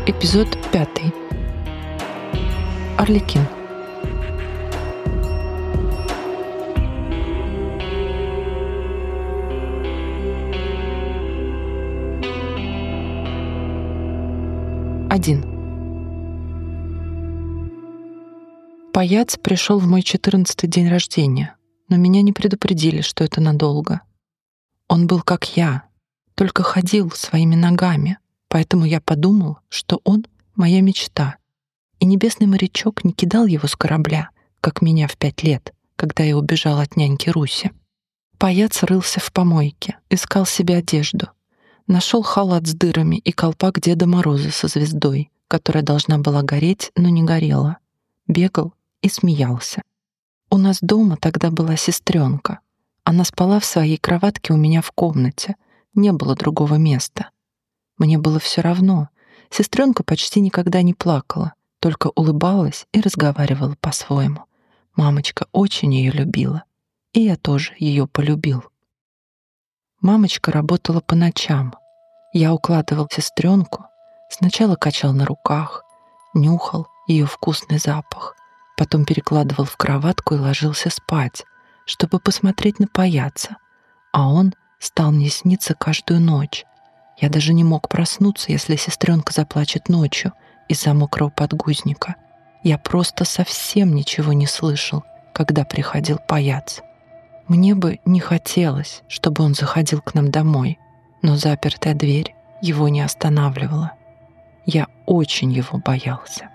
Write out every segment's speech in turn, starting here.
Эпизод 5. Арлекин. Один. Паяц пришел в мой 14-й день рождения, но меня не предупредили, что это надолго. Он был как я, только ходил своими ногами, поэтому я подумал, что он — моя мечта, и небесный морячок не кидал его с корабля, как меня в 5 лет, когда я убежал от няньки Руси. Паяц рылся в помойке, искал себе одежду. Нашел халат с дырами и колпак Деда Мороза со звездой, которая должна была гореть, но не горела. Бегал и смеялся. У нас дома тогда была сестренка. Она спала в своей кроватке у меня в комнате. Не было другого места. Мне было все равно. Сестренка почти никогда не плакала, только улыбалась и разговаривала по-своему. Мамочка очень ее любила, и я тоже ее полюбил. Мамочка работала по ночам. Я укладывал сестренку, сначала качал на руках, нюхал ее вкусный запах, потом перекладывал в кроватку и ложился спать, чтобы посмотреть на паяца, а он стал мне сниться каждую ночь. Я даже не мог проснуться, если сестренка заплачет ночью из-за мокрого подгузника. Я просто совсем ничего не слышал, когда приходил паяц. Мне бы не хотелось, чтобы он заходил к нам домой, но запертая дверь его не останавливала. Я очень его боялся.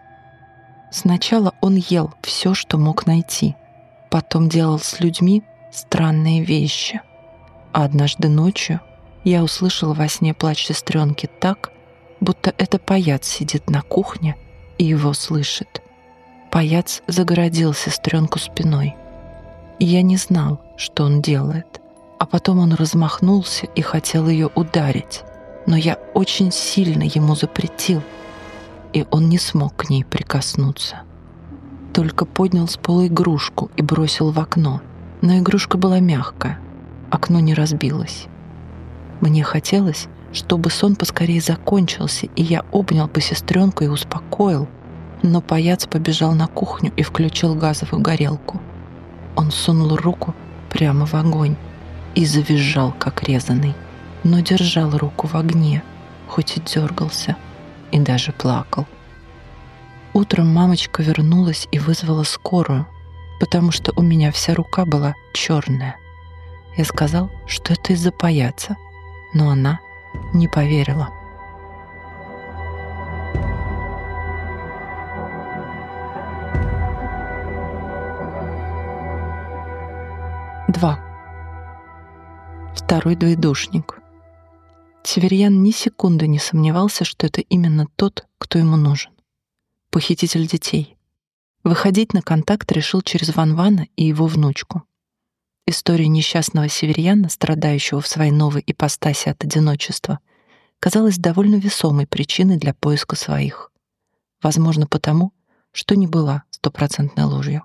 Сначала он ел все, что мог найти, потом делал с людьми странные вещи. А однажды ночью я услышала во сне плач сестренки так, будто это паяц сидит на кухне и его слышит. Паяц загородил сестренку спиной. И я не знал, что он делает. А потом он размахнулся и хотел ее ударить. Но я очень сильно ему запретил, и он не смог к ней прикоснуться. Только поднял с пола игрушку и бросил в окно. Но игрушка была мягкая, окно не разбилось. Мне хотелось, чтобы сон поскорее закончился, и я обнял бы сестренку и успокоил, но паяц побежал на кухню и включил газовую горелку. Он сунул руку прямо в огонь и завизжал, как резаный, но держал руку в огне, хоть и дергался, и даже плакал. Утром мамочка вернулась и вызвала скорую, потому что у меня вся рука была черная. Я сказал, что это из-за паяца, но она не поверила. Два. Второй двоедушник. Северьян ни секунды не сомневался, что это именно тот, кто ему нужен. Похититель детей. Выходить на контакт решил через Ван-Вана и его внучку. История несчастного северьяна, страдающего в своей новой ипостаси от одиночества, казалась довольно весомой причиной для поиска своих. Возможно, потому, что не была стопроцентной ложью.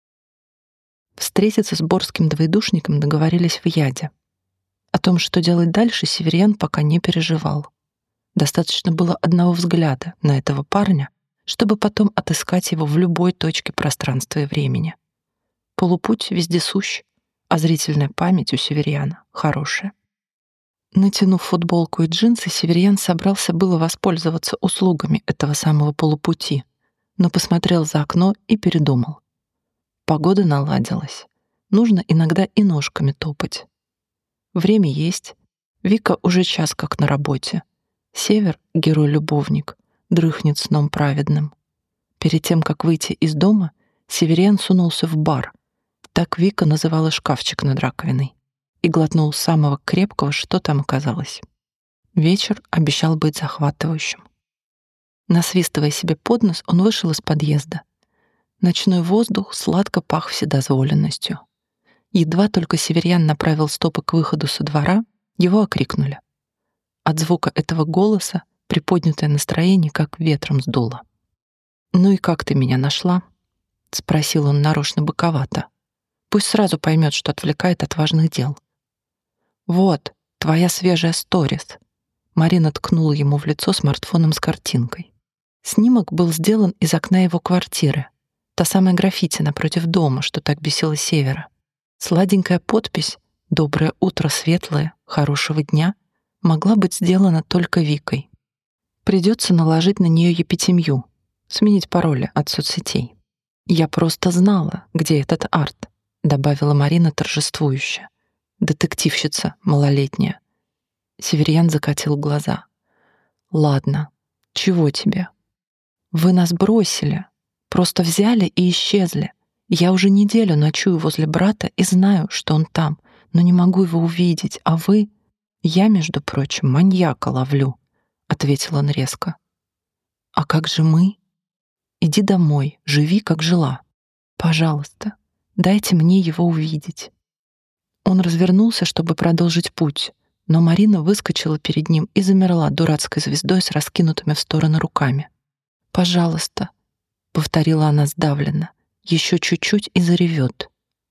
Встретиться с борским двоедушником договорились в Яде. О том, что делать дальше, северьян пока не переживал. Достаточно было одного взгляда на этого парня, чтобы потом отыскать его в любой точке пространства и времени. Полупуть вездесущ, а зрительная память у северьяна хорошая. Натянув футболку и джинсы, северьян собрался было воспользоваться услугами этого самого полупути, но посмотрел за окно и передумал. Погода наладилась. Нужно иногда и ножками топать. Время есть. Вика уже час как на работе. Север, герой-любовник, дрыхнет сном праведным. Перед тем, как выйти из дома, северьян сунулся в бар. Так Вика называла шкафчик над раковиной. И глотнул самого крепкого, что там оказалось. Вечер обещал быть захватывающим. Насвистывая себе под нос, он вышел из подъезда. Ночной воздух сладко пах вседозволенностью. Едва только северьян направил стопы к выходу со двора, его окрикнули. От звука этого голоса приподнятое настроение как ветром сдуло. «Ну и как ты меня нашла?» — спросил он нарочно боковато. Пусть сразу поймет, что отвлекает от важных дел. «Вот, твоя свежая сторис». Марина ткнула ему в лицо смартфоном с картинкой. Снимок был сделан из окна его квартиры. Та самая граффити напротив дома, что так бесило Севера. Сладенькая подпись «Доброе утро, светлое, хорошего дня» могла быть сделана только Викой. Придется наложить на нее епитемью, сменить пароли от соцсетей. «Я просто знала, где этот арт», — добавила Марина торжествующе. «Детективщица малолетняя». Северьян закатил глаза. «Ладно, чего тебе? Вы нас бросили, просто взяли и исчезли. Я уже неделю ночую возле брата и знаю, что он там, но не могу его увидеть, а вы...» «Я, между прочим, маньяка ловлю», — ответил он резко. «А как же мы? Иди домой, живи, как жила. Пожалуйста, дайте мне его увидеть». Он развернулся, чтобы продолжить путь, но Марина выскочила перед ним и замерла дурацкой звездой с раскинутыми в стороны руками. «Пожалуйста», — повторила она сдавленно, — «еще чуть-чуть и заревет».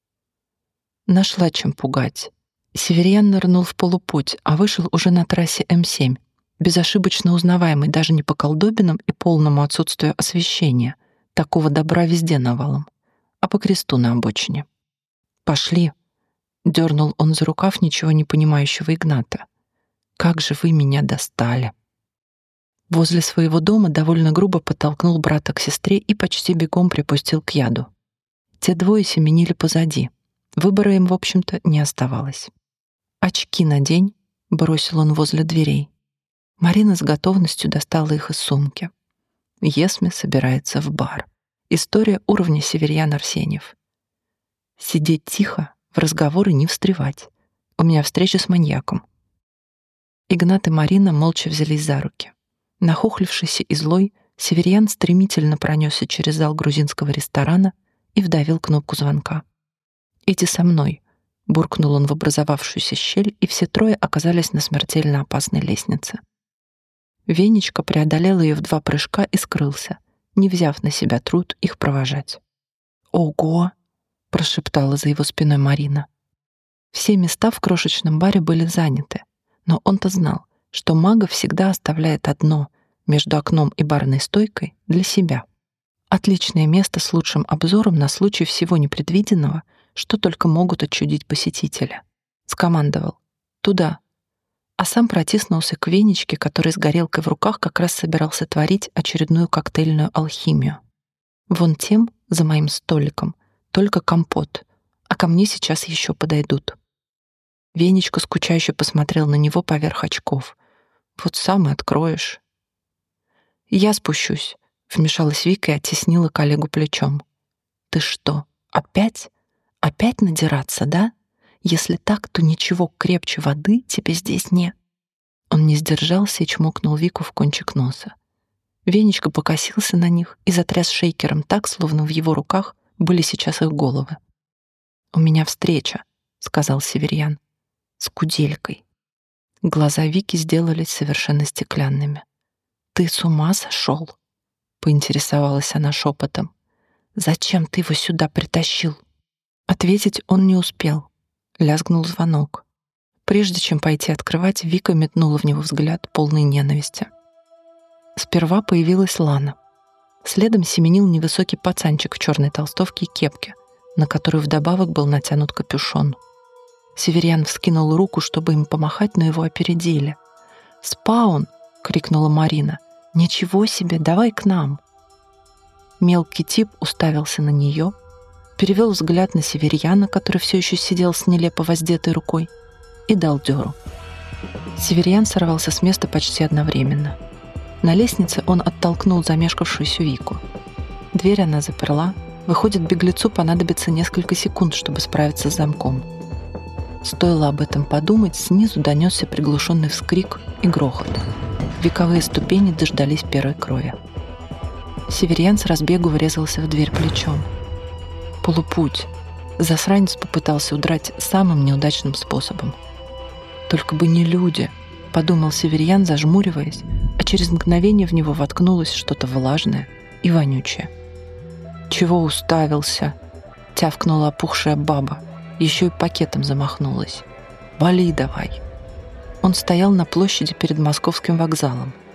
Нашла чем пугать. Северьян нырнул в полупуть, а вышел уже на трассе М7, безошибочно узнаваемый даже не по колдобинам и полному отсутствию освещения, такого добра везде навалом, а по кресту на обочине. «Пошли», — дернул он за рукав ничего не понимающего Игната. «Как же вы меня достали!» Возле своего дома довольно грубо подтолкнул брата к сестре и почти бегом припустил к яду. Те двое семенили позади. Выбора им, в общем-то, не оставалось. «Очки надень», — бросил он возле дверей. Марина с готовностью достала их из сумки. Есме собирается в бар. История уровня Северьян Арсеньев. Сидеть тихо, в разговоры не встревать. У меня встреча с маньяком. Игнат и Марина молча взялись за руки. Нахохлившийся и злой, Северьян стремительно пронесся через зал грузинского ресторана и вдавил кнопку звонка. «Иди со мной», — буркнул он в образовавшуюся щель, и все трое оказались на смертельно опасной лестнице. Венечка преодолел ее в 2 прыжка и скрылся, не взяв на себя труд их провожать. «Ого!» — прошептала за его спиной Марина. Все места в крошечном баре были заняты, но он-то знал, что мага всегда оставляет одно между окном и барной стойкой для себя. Отличное место с лучшим обзором на случай всего непредвиденного, что только могут отчудить посетителя. Скомандовал «Туда», а сам протиснулся к Венечке, который с горелкой в руках как раз собирался творить очередную коктейльную алхимию. «Вон тем, за моим столиком, только компот, а ко мне сейчас еще подойдут». Венечка скучающе посмотрел на него поверх очков. «Вот сам и откроешь». «Я спущусь», — вмешалась Вика и оттеснила коллегу плечом. «Ты что, опять? Опять надираться, да? Если так, то ничего крепче воды тебе здесь не...» Он не сдержался и чмокнул Вику в кончик носа. Венечка покосился на них и затряс шейкером так, словно в его руках были сейчас их головы. «У меня встреча», — сказал Северьян, — «с куделькой». Глаза Вики сделались совершенно стеклянными. «Ты с ума сошел?» — поинтересовалась она шепотом. «Зачем ты его сюда притащил?» Ответить он не успел. Лязгнул звонок. Прежде чем пойти открывать, Вика метнула в него взгляд, полный ненависти. Сперва появилась Лана. Следом семенил невысокий пацанчик в черной толстовке и кепке, на которую вдобавок был натянут капюшон. Северьян вскинул руку, чтобы им помахать, но его опередили. «Спаун!» — крикнула Марина. «Ничего себе, давай к нам!» Мелкий тип уставился на нее, перевел взгляд на Северьяна, который все еще сидел с нелепо воздетой рукой, и дал дёру. Северьян сорвался с места почти одновременно. На лестнице он оттолкнул замешкавшуюся Вику. Дверь она заперла. Выходит, беглецу понадобится несколько секунд, чтобы справиться с замком. Стоило об этом подумать, снизу донесся приглушенный вскрик и грохот. Вековые ступени дождались первой крови. Северьян с разбегу врезался в дверь плечом. Полупуть. Засранец попытался удрать самым неудачным способом. «Только бы не люди», — подумал Северьян, зажмуриваясь, а через мгновение в него воткнулось что-то влажное и вонючее. «Чего уставился?» — тявкнула опухшая баба, еще и пакетом замахнулась. «Вали давай!» Он стоял на площади перед Московским вокзалом.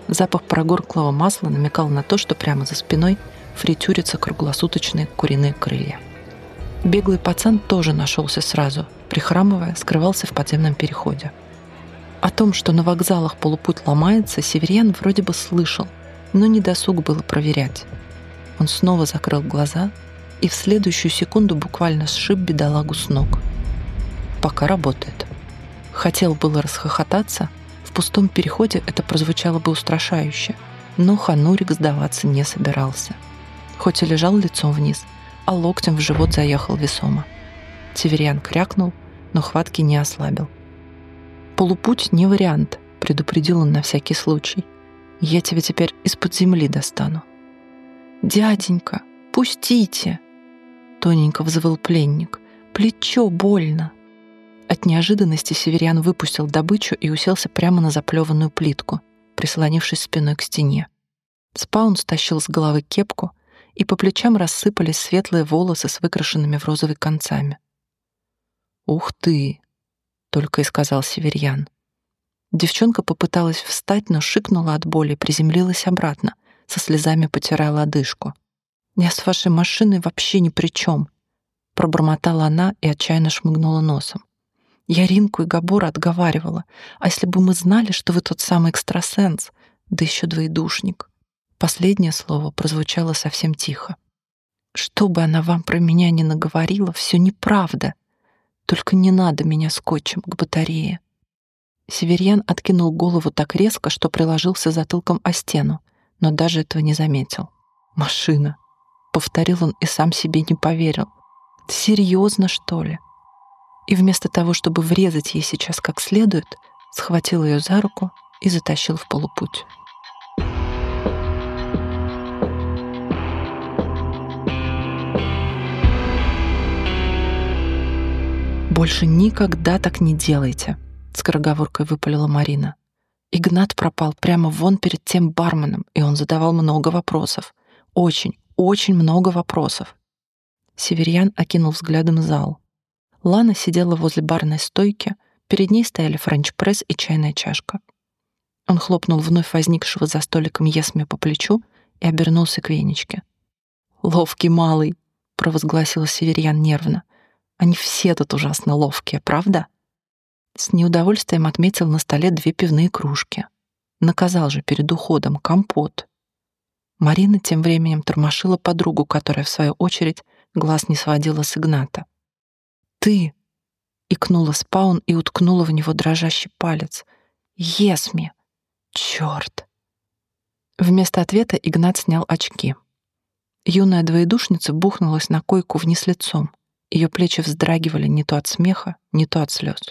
Запах прогорклого масла намекал на то, что прямо за спиной фритюрятся круглосуточные куриные крылья. Беглый пацан тоже нашелся сразу, прихрамывая, скрывался в подземном переходе. О том, что на вокзалах полупуть ломается, Северьян вроде бы слышал, но недосуг было проверять. Он снова закрыл глаза и в следующую секунду буквально сшиб бедолагу с ног. Пока работает. Хотел было расхохотаться, в пустом переходе это прозвучало бы устрашающе, но Ханурик сдаваться не собирался. Хоть и лежал лицом вниз, а локтем в живот заехал весомо. Северьян крякнул, но хватки не ослабил. «Полупуть не вариант», — предупредил он на всякий случай. «Я тебя теперь из-под земли достану». «Дяденька, пустите!» — тоненько взвыл пленник. «Плечо больно!» От неожиданности Северьян выпустил добычу и уселся прямо на заплеванную плитку, прислонившись спиной к стене. Спаун стащил с головы кепку, и по плечам рассыпались светлые волосы с выкрашенными в розовый концами. «Ух ты!» — только и сказал Северьян. Девчонка попыталась встать, но шикнула от боли и приземлилась обратно, со слезами потирая лодыжку. «Я с вашей машиной вообще ни при чем!» — пробормотала она и отчаянно шмыгнула носом. «Я Ринку и Габора отговаривала. А если бы мы знали, что вы тот самый экстрасенс, да еще двоедушник?» Последнее слово прозвучало совсем тихо. «Что бы она вам про меня ни наговорила, все неправда. Только не надо меня скотчем к батарее». Северьян откинул голову так резко, что приложился затылком о стену, но даже этого не заметил. «Машина», — повторил он и сам себе не поверил. «Серьезно, что ли?» И вместо того, чтобы врезать ей сейчас как следует, схватил ее за руку и затащил в полупуть. «Больше никогда так не делайте», — скороговоркой выпалила Марина. Игнат пропал прямо вон перед тем барменом, и он задавал много вопросов. Очень, очень много вопросов. Северьян окинул взглядом зал. Лана сидела возле барной стойки, перед ней стояли френч-пресс и чайная чашка. Он хлопнул вновь возникшего за столиком Есме по плечу и обернулся к Венечке. «Ловкий малый», — провозгласил Северьян нервно. «Они все тут ужасно ловкие, правда?» С неудовольствием отметил на столе 2 пивные кружки. Наказал же перед уходом компот. Марина тем временем тормошила подругу, которая, в свою очередь, глаз не сводила с Игната. «Ты!» — икнула Спаун и уткнула в него дрожащий палец. «Есми! Чёрт!» Вместо ответа Игнат снял очки. Юная двоедушница бухнулась на койку вниз лицом. Ее плечи вздрагивали не то от смеха, не то от слез.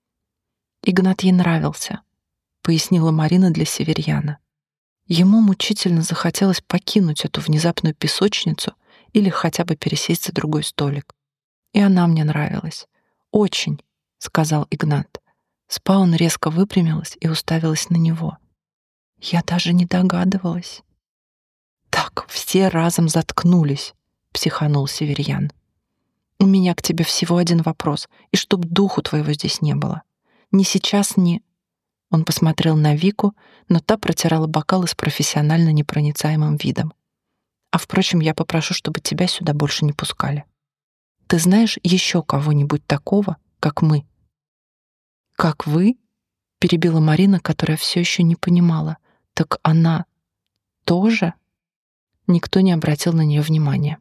«Игнат ей нравился», — пояснила Марина для Северьяна. Ему мучительно захотелось покинуть эту внезапную песочницу или хотя бы пересесть за другой столик. «И она мне нравилась. Очень», — сказал Игнат. Спаун резко выпрямилась и уставилась на него. «Я даже не догадывалась». «Так, все разом заткнулись», — психанул Северьян. «У меня к тебе всего один вопрос, и чтоб духу твоего здесь не было. Ни сейчас, ни...» Он посмотрел на Вику, но та протирала бокалы с профессионально непроницаемым видом. «А впрочем, я попрошу, чтобы тебя сюда больше не пускали. Ты знаешь еще кого-нибудь такого, как мы?» «Как вы?» — перебила Марина, которая все еще не понимала. «Так она тоже?» Никто не обратил на нее внимания.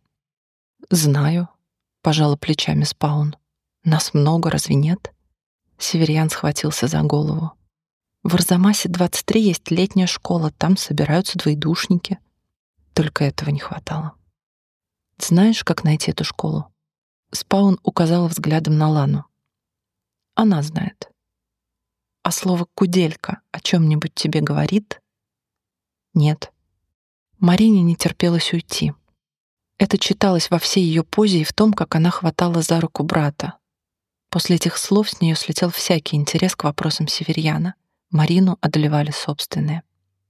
«Знаю», — пожала плечами Спаун. «Нас много, разве нет?» Северьян схватился за голову. «В Арзамасе 23 есть летняя школа, там собираются двоедушники». Только этого не хватало. «Знаешь, как найти эту школу?» Спаун указала взглядом на Лану. «Она знает». «А слово «куделька» о чем-нибудь тебе говорит?» «Нет». Марине не терпелось уйти. Это читалось во всей ее позе и в том, как она хватала за руку брата. После этих слов с нее слетел всякий интерес к вопросам Северьяна. Марину одолевали собственные.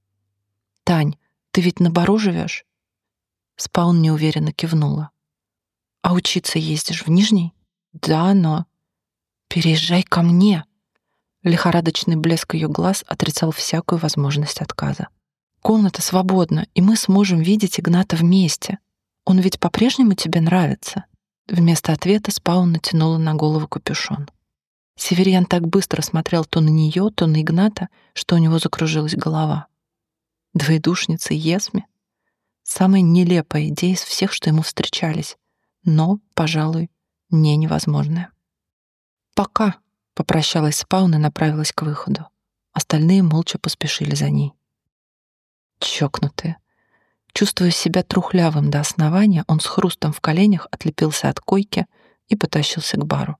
«Тань, ты ведь на Бару живешь?» Спаун неуверенно кивнула. «А учиться ездишь в Нижний?» «Да, но...» «Переезжай ко мне!» Лихорадочный блеск ее глаз отрицал всякую возможность отказа. Комната свободна, и мы сможем видеть Игната вместе. Он ведь по-прежнему тебе нравится?» Вместо ответа Спаун натянула на голову капюшон. Северьян так быстро смотрел то на нее, то на Игната, что у него закружилась голова. Двоедушница Есми? Самая нелепая идея из всех, что ему встречались, но, пожалуй, не невозможная. «Пока», — попрощалась Спаун и направилась к выходу. Остальные молча поспешили за ней. Чокнутые. Чувствуя себя трухлявым до основания, он с хрустом в коленях отлепился от койки и потащился к бару.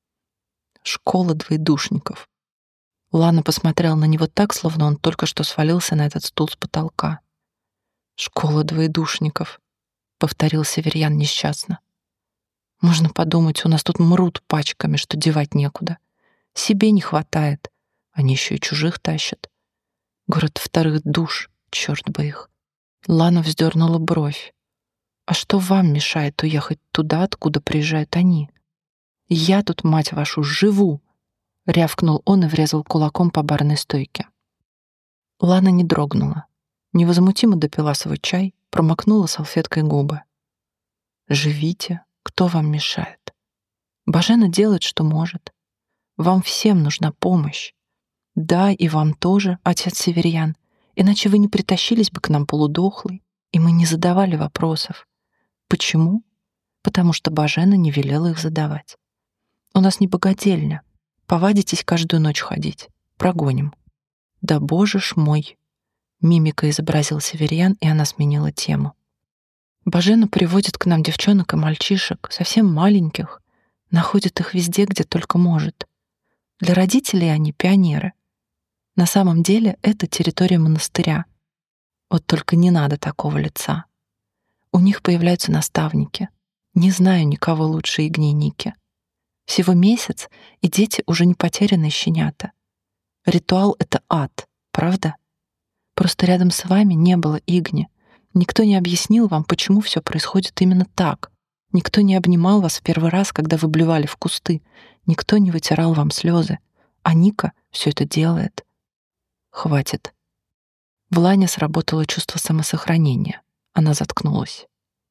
Школа двоедушников. Лана посмотрела на него так, словно он только что свалился на этот стул с потолка. «Школа двоедушников», — повторил Северьян несчастно. «Можно подумать, у нас тут мрут пачками, что девать некуда. Себе не хватает, они еще и чужих тащат. Город вторых душ, черт бы их». Лана вздернула бровь. «А что вам мешает уехать туда, откуда приезжают они? Я тут, мать вашу, живу!» — рявкнул он и врезал кулаком по барной стойке. Лана не дрогнула. Невозмутимо допила свой чай, промокнула салфеткой губы. «Живите, кто вам мешает? Божена делает, что может. Вам всем нужна помощь. Да, и вам тоже, отец Северьян. Иначе вы не притащились бы к нам полудохлой, и мы не задавали вопросов. Почему? Потому что Божена не велела их задавать. У нас не богадельня. Повадитесь каждую ночь ходить. Прогоним». «Да боже ж мой!» Мимика изобразил Северьян, и она сменила тему. «Божена приводит к нам девчонок и мальчишек, совсем маленьких, находит их везде, где только может. Для родителей они пионеры. На самом деле это территория монастыря. Вот только не надо такого лица. У них появляются наставники. Не знаю никого лучше Игни-Ники. Всего месяц, и дети уже не потерянные щенята. Ритуал — это ад, правда? Просто рядом с вами не было Игни. Никто не объяснил вам, почему все происходит именно так. Никто не обнимал вас в первый раз, когда вы блевали в кусты. Никто не вытирал вам слезы. А Ника все это делает. Хватит. В Лане сработало чувство самосохранения. Она заткнулась.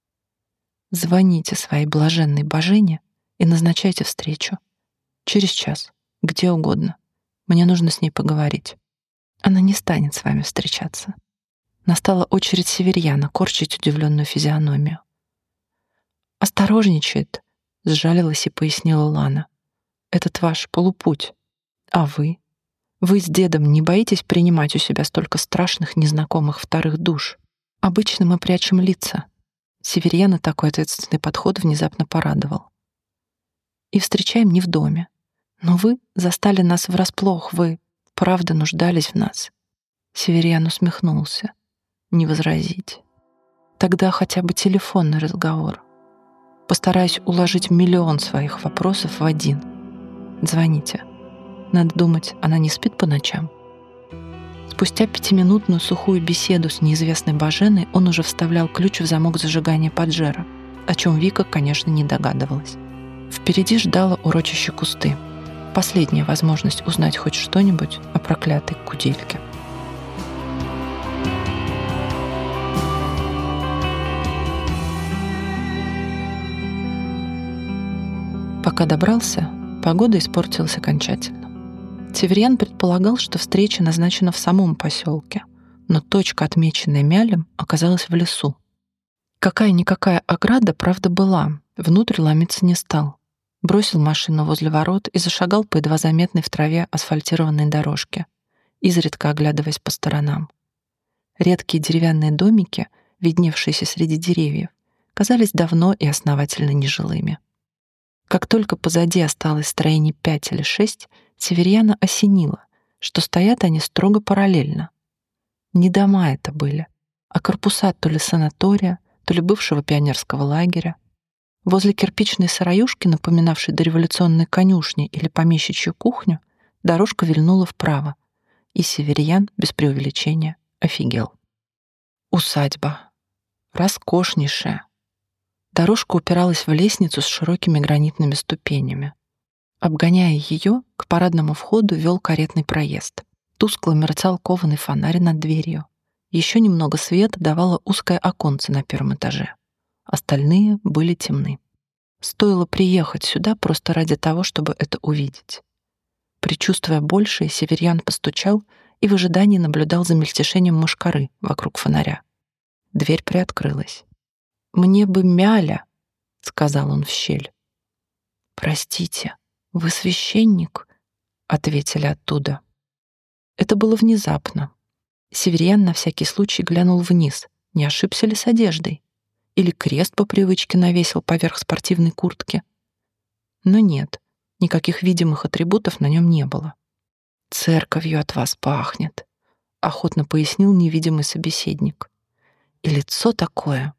Звоните своей блаженной Божене и назначайте встречу. Через час, где угодно. Мне нужно с ней поговорить. Она не станет с вами встречаться. Настала очередь Северьяна корчить удивленную физиономию. «Осторожничает», — сжалилась и пояснила Лана. «Этот ваш полупуть. А вы? Вы с дедом не боитесь принимать у себя столько страшных незнакомых вторых душ? Обычно мы прячем лица». Северьяна такой ответственный подход внезапно порадовал. «И встречаем не в доме. Но вы застали нас врасплох, вы правда нуждались в нас». Северьян усмехнулся. «Не возразить. Тогда хотя бы телефонный разговор. Постараюсь уложить миллион своих вопросов в один. Звоните. Надо думать, она не спит по ночам». Спустя 5-минутную сухую беседу с неизвестной Боженой он уже вставлял ключ в замок зажигания Паджеро, о чем Вика, конечно, не догадывалась. Впереди ждало урочище Кусты. Последняя возможность узнать хоть что-нибудь о проклятой кудельке. Пока добрался, погода испортилась окончательно. Северьян предполагал, что встреча назначена в самом поселке, но точка, отмеченная Мялем, оказалась в лесу. Какая-никакая ограда, правда, была, внутрь ломиться не стал. Бросил машину возле ворот и зашагал по едва заметной в траве асфальтированной дорожке, изредка оглядываясь по сторонам. Редкие деревянные домики, видневшиеся среди деревьев, казались давно и основательно нежилыми. Как только позади осталось строений 5 или 6, Северьяна осенило, что стоят они строго параллельно. Не дома это были, а корпуса то ли санатория, то ли бывшего пионерского лагеря. Возле кирпичной сыроюшки, напоминавшей дореволюционные конюшни или помещичью кухню, дорожка вильнула вправо, и Северьян, без преувеличения, офигел. Усадьба. Роскошнейшая. Дорожка упиралась в лестницу с широкими гранитными ступенями. Обгоняя ее, к парадному входу вел каретный проезд. Тускло мерцал кованый фонарь над дверью. Еще немного света давало узкое оконце на первом этаже. Остальные были темны. Стоило приехать сюда просто ради того, чтобы это увидеть. Предчувствуя большее, Северьян постучал и в ожидании наблюдал за мельтешением мошкары вокруг фонаря. Дверь приоткрылась. «Мне бы мяля», — сказал он в щель. «Простите, вы священник?» — ответили оттуда. Это было внезапно. Северьян на всякий случай глянул вниз, не ошибся ли с одеждой. Или крест по привычке навесил поверх спортивной куртки. Но нет, никаких видимых атрибутов на нем не было. «Церковью от вас пахнет», — охотно пояснил невидимый собеседник. «И лицо такое».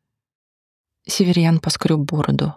Северьян поскреб бороду.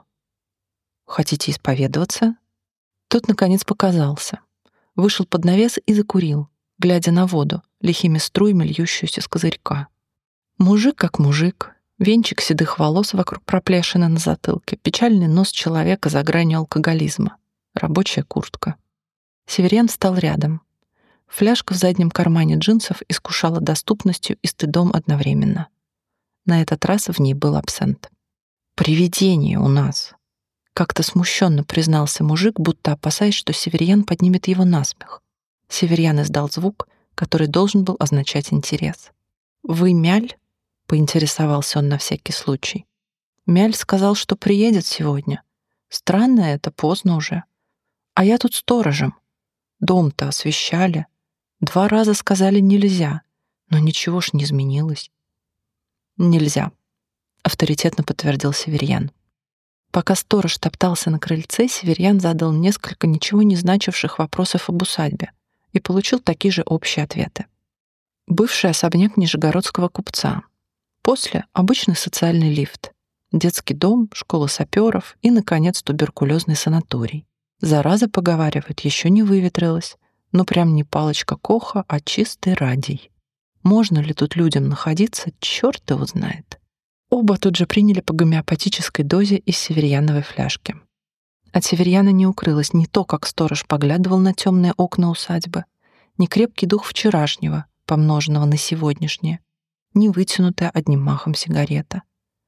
«Хотите исповедоваться?» Тот, наконец, показался. Вышел под навес и закурил, глядя на воду, лихими струями льющуюся с козырька. Мужик как мужик. Венчик седых волос вокруг проплешины на затылке, печальный нос человека за гранью алкоголизма, рабочая куртка. Северьян встал рядом. Фляжка в заднем кармане джинсов искушала доступностью и стыдом одновременно. На этот раз в ней был абсент. «Привидение у нас», — как-то смущенно признался мужик, будто опасаясь, что Северьян поднимет его насмех. Северьян издал звук, который должен был означать интерес. «Вы Мяль?» — поинтересовался он на всякий случай. «Мяль сказал, что приедет сегодня. Странно это, поздно уже. А я тут сторожем. Дом-то освещали. 2 раза сказали нельзя, но ничего ж не изменилось». «Нельзя», — авторитетно подтвердил Северьян. Пока сторож топтался на крыльце, Северьян задал несколько ничего не значивших вопросов об усадьбе и получил такие же общие ответы. Бывший особняк нижегородского купца. После — обычный социальный лифт. Детский дом, школа саперов и, наконец, туберкулезный санаторий. Зараза, поговаривают, еще не выветрилась, но прям не палочка Коха, а чистый радий. Можно ли тут людям находиться, черт его знает. Оба тут же приняли по гомеопатической дозе из северьяновой фляжки. От Северьяна не укрылось ни то, как сторож поглядывал на темные окна усадьбы, ни крепкий дух вчерашнего, помноженного на сегодняшнее, ни вытянутая одним махом сигарета.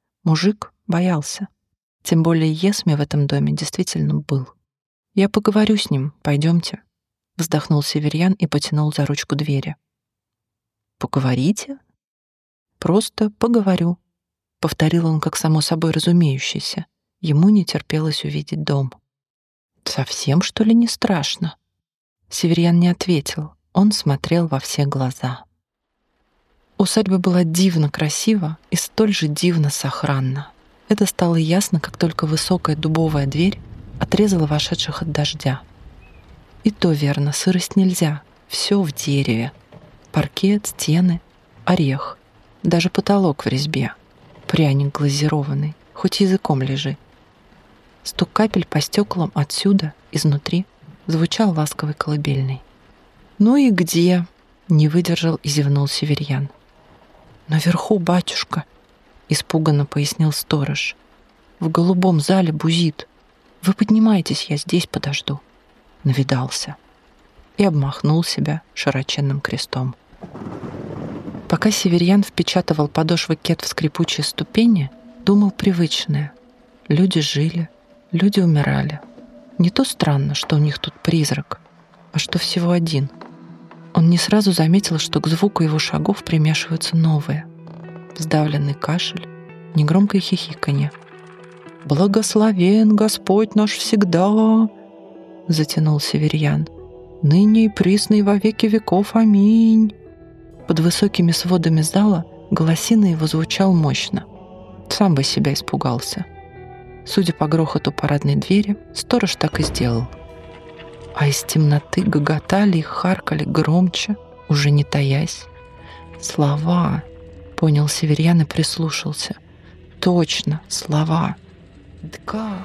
Мужик боялся. Тем более Есми в этом доме действительно был. «Я поговорю с ним, пойдемте», — вздохнул Северьян и потянул за ручку двери. «Поговорите?» «Просто поговорю», — повторил он как само собой разумеющееся. Ему не терпелось увидеть дом. «Совсем, что ли, не страшно?» Северьян не ответил. Он смотрел во все глаза. Усадьба была дивно красива и столь же дивно сохранна. Это стало ясно, как только высокая дубовая дверь отрезала вошедших от дождя. И то верно, сырость нельзя. Все в дереве. Паркет, стены, орех. Даже потолок в резьбе. Пряник глазированный, хоть языком лежи. Стук капель по стеклам отсюда, изнутри, звучал ласковой колыбельной. «Ну и где?» — не выдержал и зевнул Северьян. «Наверху, батюшка», — испуганно пояснил сторож. «В голубом зале бузит. Вы поднимайтесь, я здесь подожду». Навидался. И обмахнул себя широченным крестом. Пока Северьян впечатывал подошвы кет в скрипучие ступени, думал привычное. Люди жили, люди умирали. Не то странно, что у них тут призрак, а что всего один. Он не сразу заметил, что к звуку его шагов примешиваются новые. Сдавленный кашель, негромкое хихиканье. «Благословен Господь наш всегда!» — затянул Северьян. «Ныне и присно и во веки веков. Аминь!» Под высокими сводами зала голосина его звучал мощно. Сам бы себя испугался. Судя по грохоту парадной двери, сторож так и сделал. А из темноты гоготали и харкали громче, уже не таясь. «Слова!» — понял Северьян и прислушался. «Точно, слова!» «Дка!»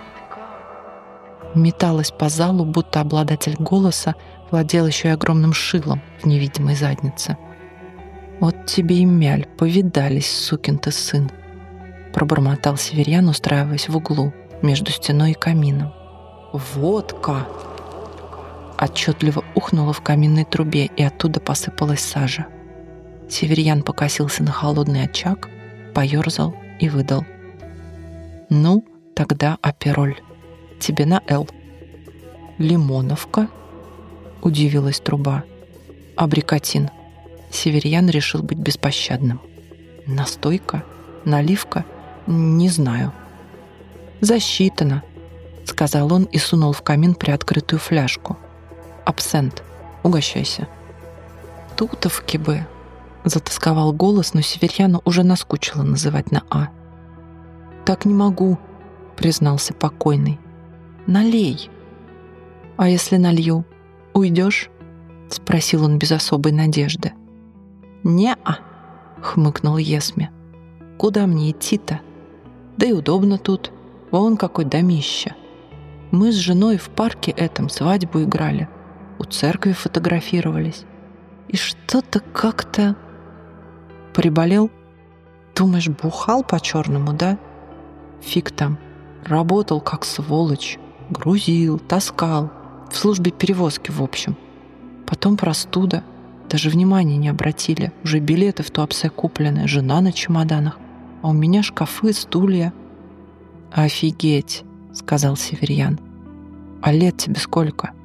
Металась по залу, будто обладатель голоса владел еще и огромным шилом в невидимой заднице. «Вот тебе и Мяль, повидались, сукин ты сын!» Пробормотал Северьян, устраиваясь в углу, между стеной и камином. «Водка!» Отчетливо ухнуло в каминной трубе, и оттуда посыпалась сажа. Северьян покосился на холодный очаг, поёрзал и выдал: «Ну, тогда апероль. Тебе на «Л». «Лимоновка?» — удивилась труба. «Абрикотин». Северьян решил быть беспощадным. «Настойка? Наливка? Не знаю». «Засчитано», — сказал он и сунул в камин приоткрытую фляжку. «Абсент. Угощайся». «Тутовки бы», — затосковал голос, но Северьяну уже наскучило называть на «А». «Так не могу», — признался покойный. «Налей». «А если налью, уйдешь?» — спросил он без особой надежды. «Не-а», — хмыкнул Есме. «Куда мне идти-то? Да и удобно тут. Вон какой домище. Мы с женой в парке этом свадьбу играли. У церкви фотографировались. И что-то как-то...» «Приболел? Думаешь, бухал по-черному, да?» «Фиг там. Работал как сволочь. Грузил, таскал. В службе перевозки, в общем. Потом простуда. Даже внимания не обратили. Уже билеты в Туапсе куплены, жена на чемоданах. А у меня шкафы, стулья». «Офигеть», — сказал Северьян. «А лет тебе сколько?»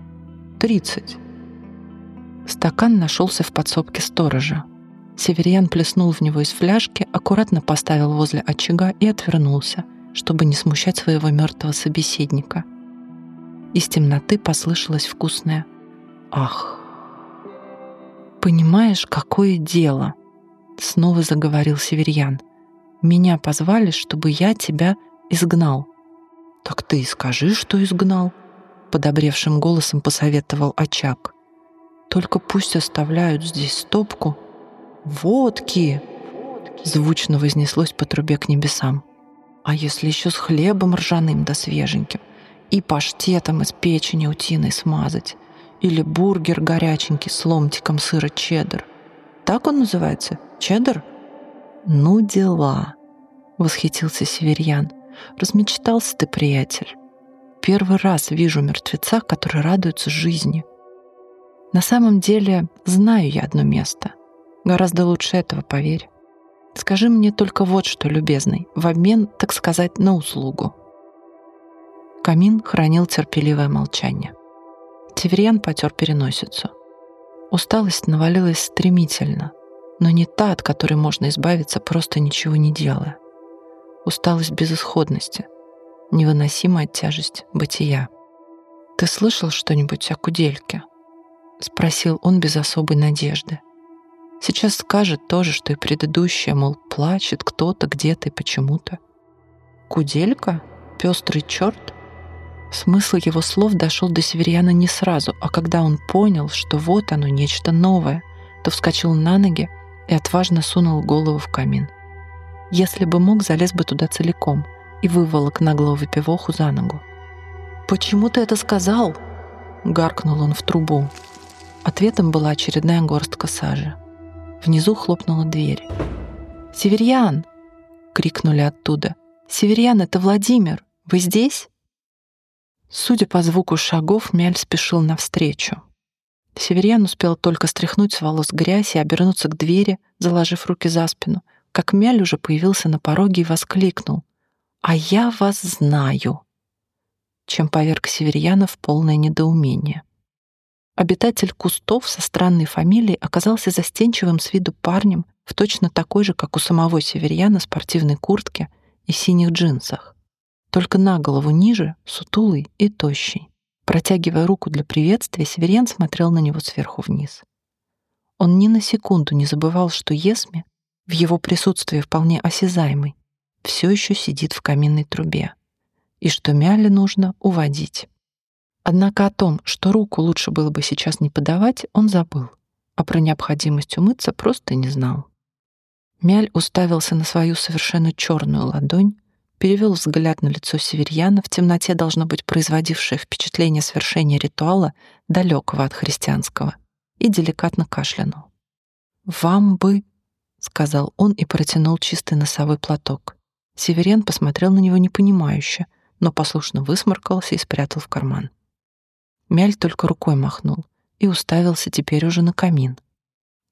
30. Стакан нашелся в подсобке сторожа. Северьян плеснул в него из фляжки, аккуратно поставил возле очага и отвернулся, чтобы не смущать своего мертвого собеседника. Из темноты послышалось вкусное «Ах!». «Понимаешь, какое дело?» — снова заговорил Северьян. «Меня позвали, чтобы я тебя изгнал». «Так ты и скажи, что изгнал», — подобревшим голосом посоветовал очаг. «Только пусть оставляют здесь стопку». «Водки!» — звучно вознеслось по трубе к небесам. «А если еще с хлебом ржаным да свеженьким? И паштетом из печени утиной смазать? Или бургер горяченький с ломтиком сыра чеддер? Так он называется? Чеддер?» «Ну дела!» — восхитился Северьян. «Размечтался ты, приятель. Первый раз вижу мертвеца, который радуется жизни. На самом деле, знаю я одно место. Гораздо лучше этого, поверь. Скажи мне только вот что, любезный, в обмен, так сказать, на услугу». Камин хранил терпеливое молчание. Северьян потер переносицу. Усталость навалилась стремительно, но не та, от которой можно избавиться, просто ничего не делая. Усталость безысходности, невыносимая тяжесть бытия. «Ты слышал что-нибудь о Кудельке?» — спросил он без особой надежды. Сейчас скажет то же, что и предыдущее, мол, плачет кто-то где-то и почему-то. «Куделька? Пестрый черт?» Смысл его слов дошел до Северьяна не сразу, а когда он понял, что вот оно, нечто новое, то вскочил на ноги и отважно сунул голову в камин. Если бы мог, залез бы туда целиком и выволок наглого выпивоху за ногу. «Почему ты это сказал?» — гаркнул он в трубу. Ответом была очередная горстка сажи. Внизу хлопнула дверь. «Северьян!» — крикнули оттуда. «Северьян, это Владимир! Вы здесь?» Судя по звуку шагов, Мяль спешил навстречу. Северьян успел только стряхнуть с волос грязь и обернуться к двери, заложив руки за спину, как Мяль уже появился на пороге и воскликнул: «А я вас знаю!», чем поверг Северьяна в полное недоумение. Обитатель кустов со странной фамилией оказался застенчивым с виду парнем в точно такой же, как у самого Северьяна, спортивной куртке и синих джинсах. Только на голову ниже, сутулый и тощий. Протягивая руку для приветствия, Северьян смотрел на него сверху вниз. Он ни на секунду не забывал, что Есме, в его присутствии вполне осязаемый, все еще сидит в каминной трубе, и что Мяля нужно уводить. Однако о том, что руку лучше было бы сейчас не подавать, он забыл, а про необходимость умыться просто не знал. Мяль уставился на свою совершенно черную ладонь, перевел взгляд на лицо Северьяна, в темноте должно быть производившее впечатление свершения ритуала, далекого от христианского, и деликатно кашлянул. «Вам бы...» — сказал он и протянул чистый носовой платок. Северьян посмотрел на него непонимающе, но послушно высморкался и спрятал в карман. Мяль только рукой махнул и уставился теперь уже на камин.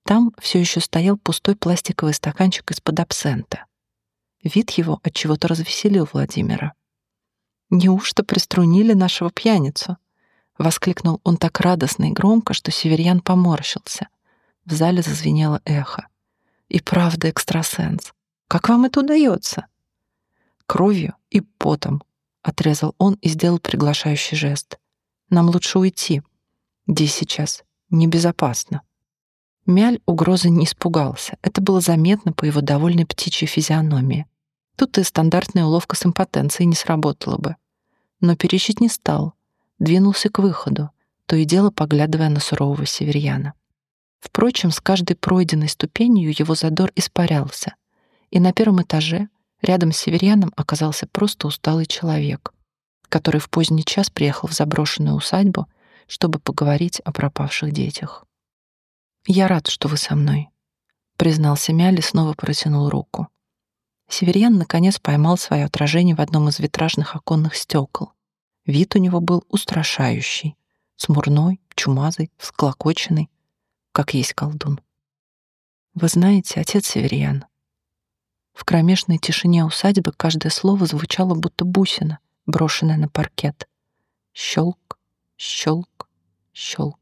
Там все еще стоял пустой пластиковый стаканчик из-под абсента. Вид его отчего-то развеселил Владимира. «Неужто приструнили нашего пьяницу?» — воскликнул он так радостно и громко, что Северьян поморщился. В зале зазвенело эхо. «И правда экстрасенс. Как вам это удается?» «Кровью и потом», — отрезал он и сделал приглашающий жест. «Нам лучше уйти. Здесь сейчас небезопасно». Мяль угрозы не испугался. Это было заметно по его довольной птичьей физиономии. Тут и стандартная уловка с импотенцией не сработала бы. Но перечить не стал. Двинулся к выходу, то и дело поглядывая на сурового Северьяна. Впрочем, с каждой пройденной ступенью его задор испарялся. И на первом этаже, рядом с Северьяном, оказался просто усталый человек, который в поздний час приехал в заброшенную усадьбу, чтобы поговорить о пропавших детях. «Я рад, что вы со мной», — признался Мяль и снова протянул руку. Северьян наконец поймал свое отражение в одном из витражных оконных стекол. Вид у него был устрашающий, смурной, чумазый, всклокоченный, как есть колдун. «Вы знаете, отец Северьян...» В кромешной тишине усадьбы каждое слово звучало будто бусина, брошенная на паркет. Щелк, щелк, щелк.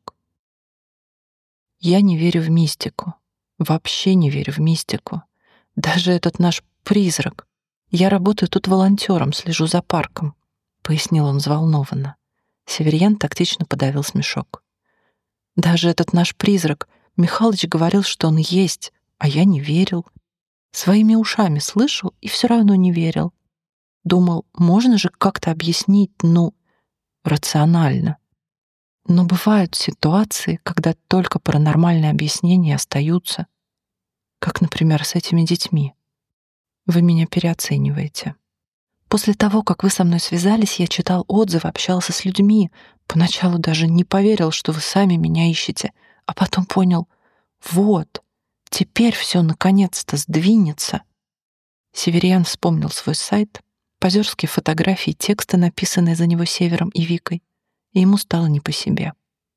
Я не верю в мистику. Вообще не верю в мистику. Даже этот наш призрак. Я работаю тут волонтером, слежу за парком, пояснил он взволнованно. Северьян тактично подавил смешок. Даже этот наш призрак, Михалыч говорил, что он есть, а я не верил. Своими ушами слышал и все равно не верил. Думал, можно же как-то объяснить, рационально. Но бывают ситуации, когда только паранормальные объяснения остаются, как, например, с этими детьми. Вы меня переоцениваете. После того, как вы со мной связались, я читал отзывы, общался с людьми. Поначалу даже не поверил, что вы сами меня ищете, а потом понял, вот, теперь все наконец-то сдвинется. Северьян вспомнил свой сайт, позерские фотографии, тексты, написанные за него Севером и Викой, и ему стало не по себе.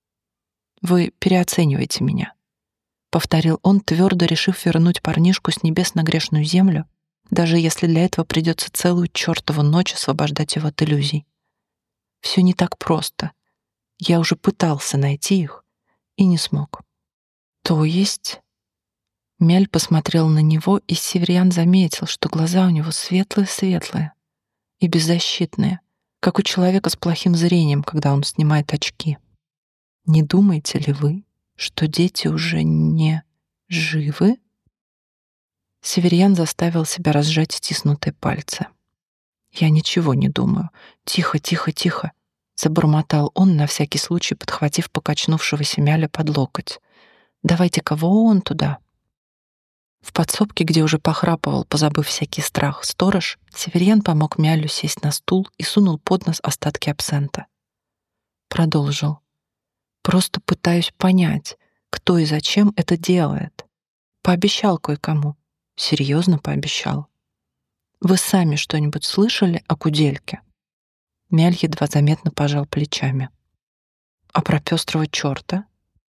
«Вы переоцениваете меня», — повторил он, твердо решив вернуть парнишку с небес на грешную землю, даже если для этого придется целую чертову ночь освобождать его от иллюзий. Все не так просто. Я уже пытался найти их и не смог. То есть... Мяль посмотрел на него, и Северьян заметил, что глаза у него светлые-светлые и беззащитные, как у человека с плохим зрением, когда он снимает очки. Не думаете ли вы, что дети уже не живы? Северьян заставил себя разжать стиснутые пальцы. «Я ничего не думаю. Тихо, тихо, тихо», — забормотал он, на всякий случай подхватив покачнувшегося Мяля под локоть. «Давайте-ка вон туда». В подсобке, где уже похрапывал, позабыв всякий страх, сторож, Северьян помог Мялю сесть на стул и сунул под нос остатки абсента. Продолжил. «Просто пытаюсь понять, кто и зачем это делает. Пообещал кое-кому. Серьезно пообещал. Вы сами что-нибудь слышали о Кудельке?» Мяль едва заметно пожал плечами. «А про пестрого черта?»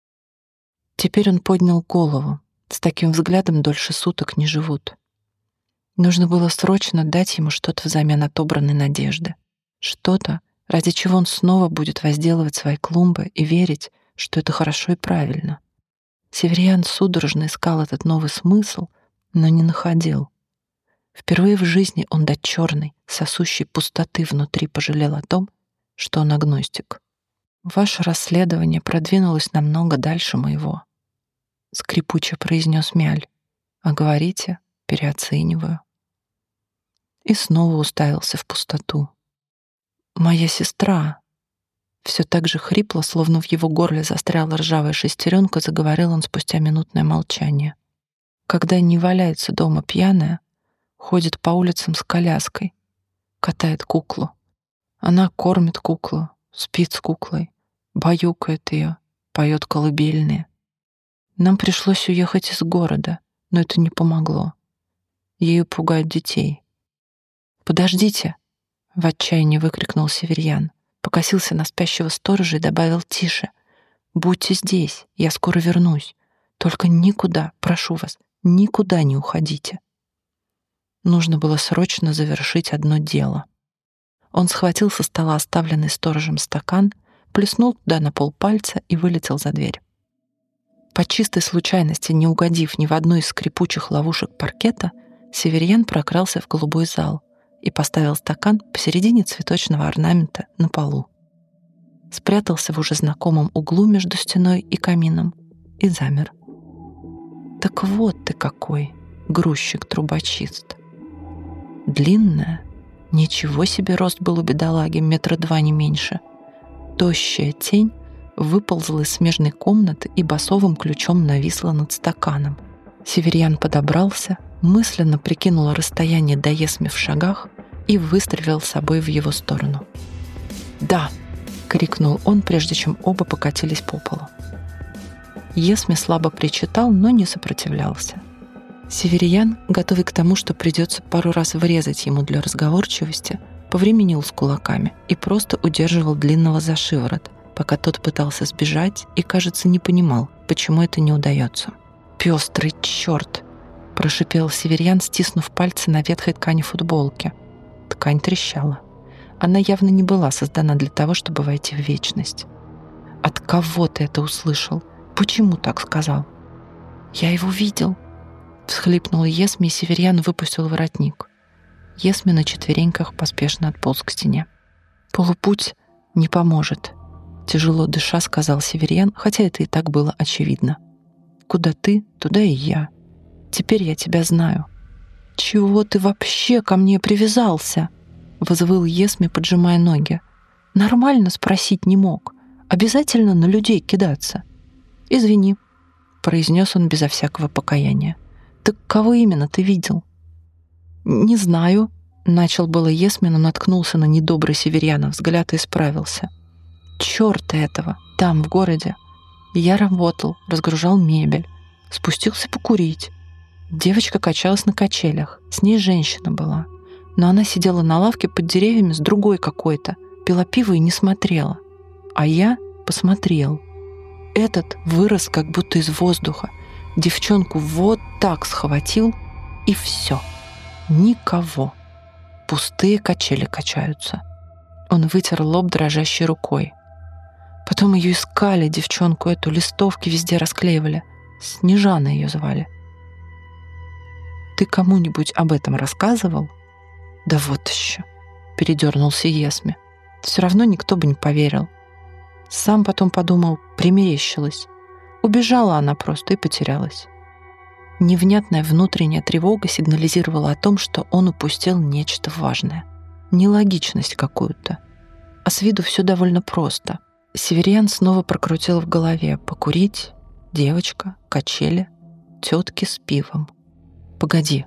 Теперь он поднял голову. С таким взглядом дольше суток не живут. Нужно было срочно дать ему что-то взамен отобранной надежды. Что-то, ради чего он снова будет возделывать свои клумбы и верить, что это хорошо и правильно. Северьян судорожно искал этот новый смысл, но не находил. Впервые в жизни он до черной, сосущей пустоты внутри пожалел о том, что он агностик. «Ваше расследование продвинулось намного дальше моего», — скрипуче произнес Мяль. «А говорите, переоцениваю». И снова уставился в пустоту. «Моя сестра...» Все так же хрипло, словно в его горле застряла ржавая шестеренка, заговорил он спустя минутное молчание. «Когда не валяется дома пьяная, ходит по улицам с коляской, катает куклу. Она кормит куклу, спит с куклой, баюкает ее, поет колыбельные. Нам пришлось уехать из города, но это не помогло. Ею пугают детей». «Подождите!» — в отчаянии выкрикнул Северьян, покосился на спящего сторожа и добавил тише: «Будьте здесь, я скоро вернусь. Только никуда, прошу вас, никуда не уходите». Нужно было срочно завершить одно дело. Он схватил со стола оставленный сторожем стакан, плеснул туда на полпальца и вылетел за дверь. По чистой случайности, не угодив ни в одну из скрипучих ловушек паркета, Северьян прокрался в голубой зал и поставил стакан посередине цветочного орнамента на полу. Спрятался в уже знакомом углу между стеной и камином и замер. Так вот ты какой, грузчик-трубочист. Длинная, ничего себе рост был у бедолаги, 2 метра не меньше. Тощая тень выползла из смежной комнаты и басовым ключом нависла над стаканом. Северьян подобрался, мысленно прикинул расстояние до Есми в шагах и выстрелил собой в его сторону. «Да!» — крикнул он, прежде чем оба покатились по полу. Есми слабо причитал, но не сопротивлялся. Северьян, готовый к тому, что придется пару раз врезать ему для разговорчивости, повременил с кулаками и просто удерживал длинного за шиворот, пока тот пытался сбежать и, кажется, не понимал, почему это не удается. «Пёстрый чёрт!» — прошипел Северьян, стиснув пальцы на ветхой ткани футболки. Ткань трещала. Она явно не была создана для того, чтобы войти в вечность. «От кого ты это услышал? Почему так сказал?» «Я его видел!» — всхлипнула Есми, и Северьян выпустил воротник. Есми на четвереньках поспешно отполз к стене. «Полупуть не поможет», — тяжело дыша сказал Северьян, хотя это и так было очевидно. «Куда ты, туда и я. Теперь я тебя знаю». «Чего ты вообще ко мне привязался?» — взвыл Есми, поджимая ноги. «Нормально спросить не мог. Обязательно на людей кидаться». «Извини», — произнес он безо всякого покаяния. «Так кого именно ты видел?» «Не знаю», — начал было Есми, но наткнулся на недобрый Северьяна взгляд и исправился. «Чёрта этого! Там, в городе. Я работал, разгружал мебель, спустился покурить. Девочка качалась на качелях, с ней женщина была. Но она сидела на лавке под деревьями с другой какой-то, пила пиво и не смотрела. А я посмотрел. Этот вырос как будто из воздуха. Девчонку вот так схватил, и все. Никого. Пустые качели качаются». Он вытер лоб дрожащей рукой. Потом ее искали, девчонку эту, листовки везде расклеивали. Снежана ее звали. «Ты кому-нибудь об этом рассказывал?» «Да вот еще», — передернулся Есми. «Все равно никто бы не поверил. Сам потом подумал, примерещилась. Убежала она просто и потерялась». Невнятная внутренняя тревога сигнализировала о том, что он упустил нечто важное. Нелогичность какую-то. А с виду все довольно просто. Северьян снова прокрутил в голове: покурить, девочка, качели, тетки с пивом. «Погоди».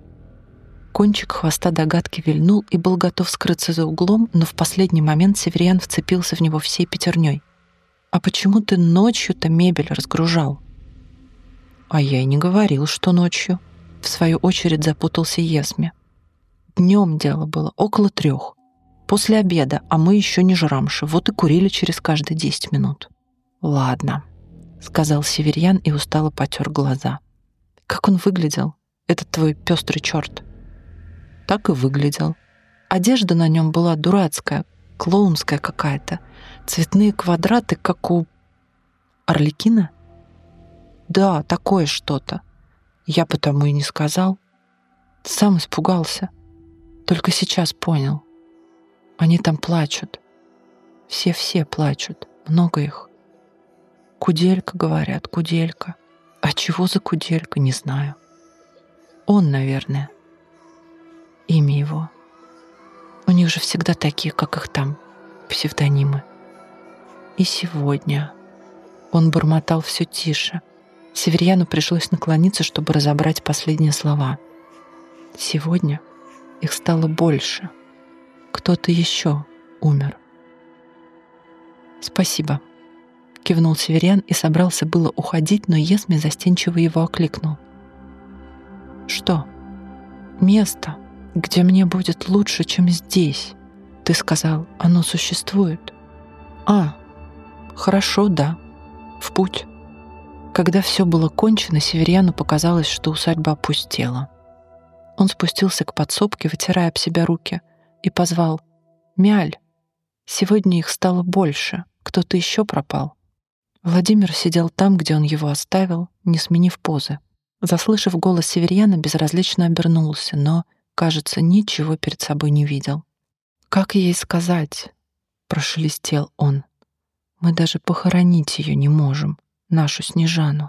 Кончик хвоста догадки вильнул и был готов скрыться за углом, но в последний момент Северьян вцепился в него всей пятерней. «А почему ты ночью-то мебель разгружал?» «А я и не говорил, что ночью», — в свою очередь запутался Есми. «Днем дело было, около 3. После обеда, а мы еще не жрамши, вот и курили через каждые 10 минут». «Ладно», — сказал Северьян и устало потер глаза. «Как он выглядел, этот твой пестрый черт?» «Так и выглядел. Одежда на нем была дурацкая, клоунская какая-то. Цветные квадраты, как у Арлекина?» «Да, такое что-то. Я потому и не сказал. Сам испугался. Только сейчас понял. Они там плачут. Все плачут. Много их. Куделька, говорят, Куделька. А чего за Куделька, не знаю. Он, наверное. Имя его. У них же всегда такие, как их там, псевдонимы. И сегодня...» Он бормотал все тише. Северьяну пришлось наклониться, чтобы разобрать последние слова. «Сегодня их стало больше. Кто-то еще умер». «Спасибо», — кивнул Северьян и собрался было уходить, но Есми застенчиво его окликнул. «Что?» «Место, где мне будет лучше, чем здесь. Ты сказал, оно существует». «А, хорошо, да. В путь». Когда все было кончено, Северьяну показалось, что усадьба опустела. Он спустился к подсобке, вытирая об себя руки, и позвал: «Мяль, сегодня их стало больше. Кто-то еще пропал». Владимир сидел там, где он его оставил, не сменив позы. Заслышав голос Северьяна, безразлично обернулся, но, кажется, ничего перед собой не видел. «Как ей сказать?» — прошелестел он. «Мы даже похоронить ее не можем, нашу Снежану».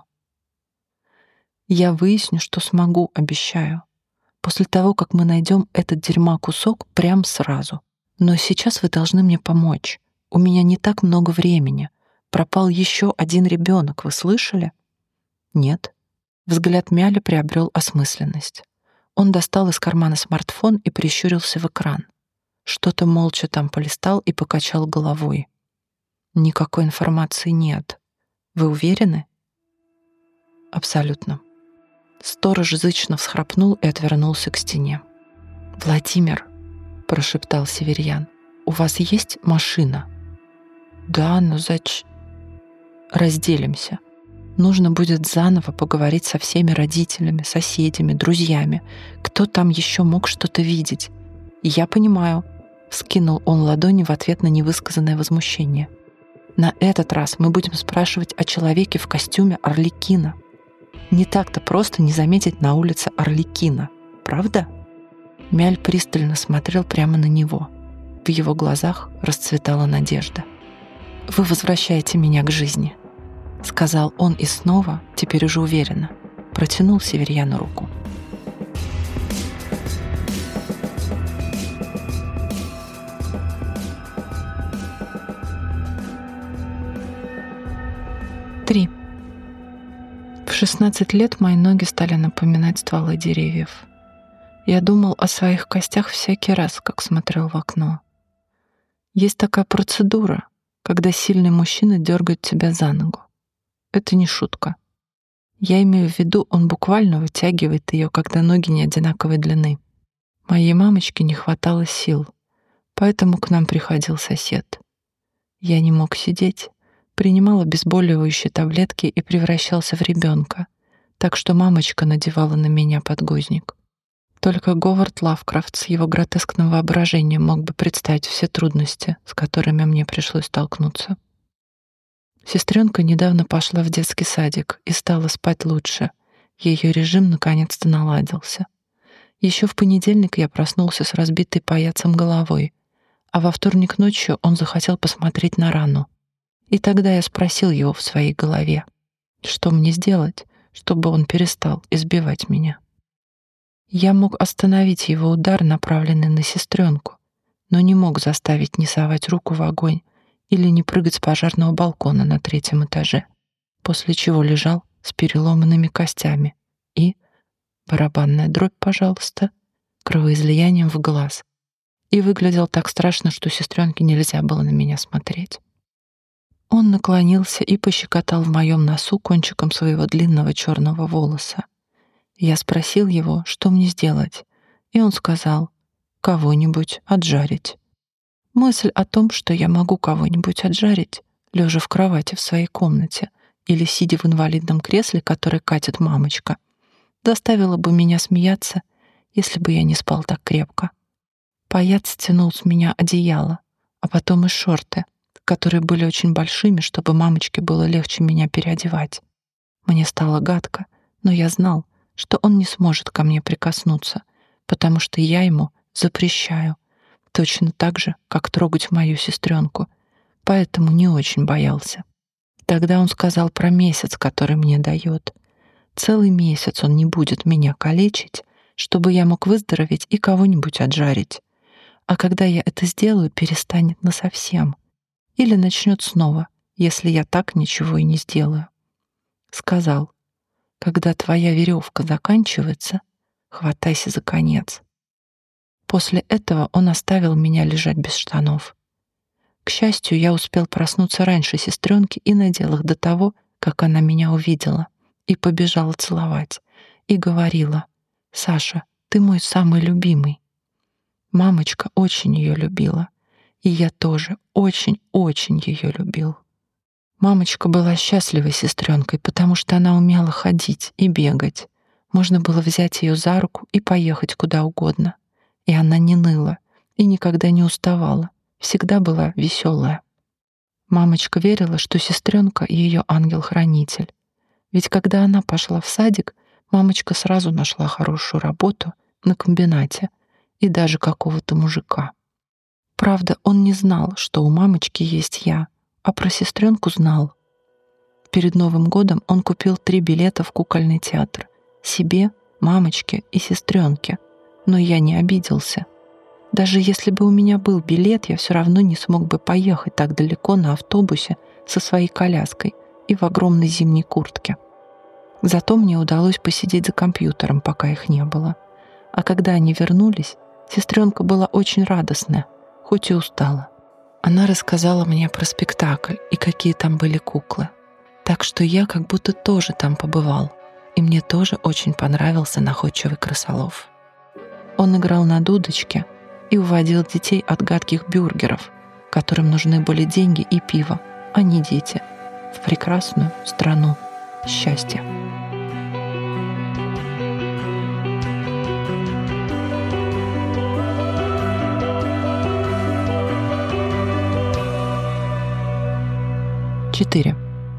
«Я выясню, что смогу, обещаю. После того, как мы найдем этот дерьма кусок, прям сразу. Но сейчас вы должны мне помочь. У меня не так много времени. Пропал еще один ребенок, вы слышали?» «Нет». Взгляд Мяля приобрел осмысленность. Он достал из кармана смартфон и прищурился в экран. Что-то молча там полистал и покачал головой. «Никакой информации нет. Вы уверены?» «Абсолютно». Сторож зычно всхрапнул и отвернулся к стене. «Владимир», — прошептал Северьян, — «у вас есть машина?» «Да, но зачем?» «Разделимся. Нужно будет заново поговорить со всеми родителями, соседями, друзьями. Кто там еще мог что-то видеть?» «Я понимаю», — вскинул он ладони в ответ на невысказанное возмущение. «На этот раз мы будем спрашивать о человеке в костюме Арлекина. Не так-то просто не заметить на улице Арлекина, правда?» Мяль пристально смотрел прямо на него. В его глазах расцветала надежда. «Вы возвращаете меня к жизни», — сказал он и снова, теперь уже уверенно, протянул Северьяну руку. Три. В 16 лет мои ноги стали напоминать стволы деревьев. Я думал о своих костях всякий раз, как смотрел в окно. Есть такая процедура, когда сильный мужчина дергает тебя за ногу. Это не шутка. Я имею в виду, он буквально вытягивает ее, когда ноги не одинаковой длины. Моей мамочке не хватало сил, поэтому к нам приходил сосед. Я не мог сидеть, принимал обезболивающие таблетки и превращался в ребенка, так что мамочка надевала на меня подгузник. Только Говард Лавкрафт с его гротескным воображением мог бы представить все трудности, с которыми мне пришлось столкнуться. Сестренка недавно пошла в детский садик и стала спать лучше. Ее режим наконец-то наладился. Еще в понедельник я проснулся с разбитой паяцем головой, а во вторник ночью он захотел посмотреть на рану. И тогда я спросил его в своей голове, что мне сделать, чтобы он перестал избивать меня. Я мог остановить его удар, направленный на сестренку, но не мог заставить не совать руку в огонь или не прыгать с пожарного балкона на 3-м этаже, после чего лежал с переломанными костями и, барабанная дробь, пожалуйста, кровоизлиянием в глаз, и выглядел так страшно, что сестренке нельзя было на меня смотреть. Он наклонился и пощекотал в моем носу кончиком своего длинного черного волоса. Я спросил его, что мне сделать, и он сказал: «Кого-нибудь отжарить». Мысль о том, что я могу кого-нибудь отжарить, лежа в кровати в своей комнате или сидя в инвалидном кресле, которое катит мамочка, заставила бы меня смеяться, если бы я не спал так крепко. Паяц стянул с меня одеяло, а потом и шорты, которые были очень большими, чтобы мамочке было легче меня переодевать. Мне стало гадко, но я знал, что он не сможет ко мне прикоснуться, потому что я ему запрещаю, точно так же, как трогать мою сестренку, поэтому не очень боялся. Тогда он сказал про месяц, который мне дает. Целый месяц он не будет меня калечить, чтобы я мог выздороветь и кого-нибудь отжарить. А когда я это сделаю, перестанет насовсем. Или начнет снова, если я так ничего и не сделаю. Сказал: когда твоя веревка заканчивается, хватайся за конец. После этого он оставил меня лежать без штанов. К счастью, я успел проснуться раньше сестренки и надел их до того, как она меня увидела, и побежала целовать, и говорила: «Саша, ты мой самый любимый». Мамочка очень ее любила, и я тоже очень-очень ее любил. Мамочка была счастливой сестренкой, потому что она умела ходить и бегать. Можно было взять ее за руку и поехать куда угодно. И она не ныла и никогда не уставала, всегда была веселая. Мамочка верила, что сестренка — ее ангел-хранитель. Ведь когда она пошла в садик, мамочка сразу нашла хорошую работу на комбинате и даже какого-то мужика. Правда, он не знал, что у мамочки есть я, а про сестренку знал. Перед Новым годом он купил 3 билета в кукольный театр. Себе, мамочке и сестренке. Но я не обиделся. Даже если бы у меня был билет, я все равно не смог бы поехать так далеко на автобусе со своей коляской и в огромной зимней куртке. Зато мне удалось посидеть за компьютером, пока их не было. А когда они вернулись, сестренка была очень радостная, хоть и устала. Она рассказала мне про спектакль и какие там были куклы. Так что я как будто тоже там побывал, и мне тоже очень понравился находчивый крысолов. Он играл на дудочке и уводил детей от гадких бюргеров, которым нужны были деньги и пиво, а не дети, в прекрасную страну счастья. Четыре.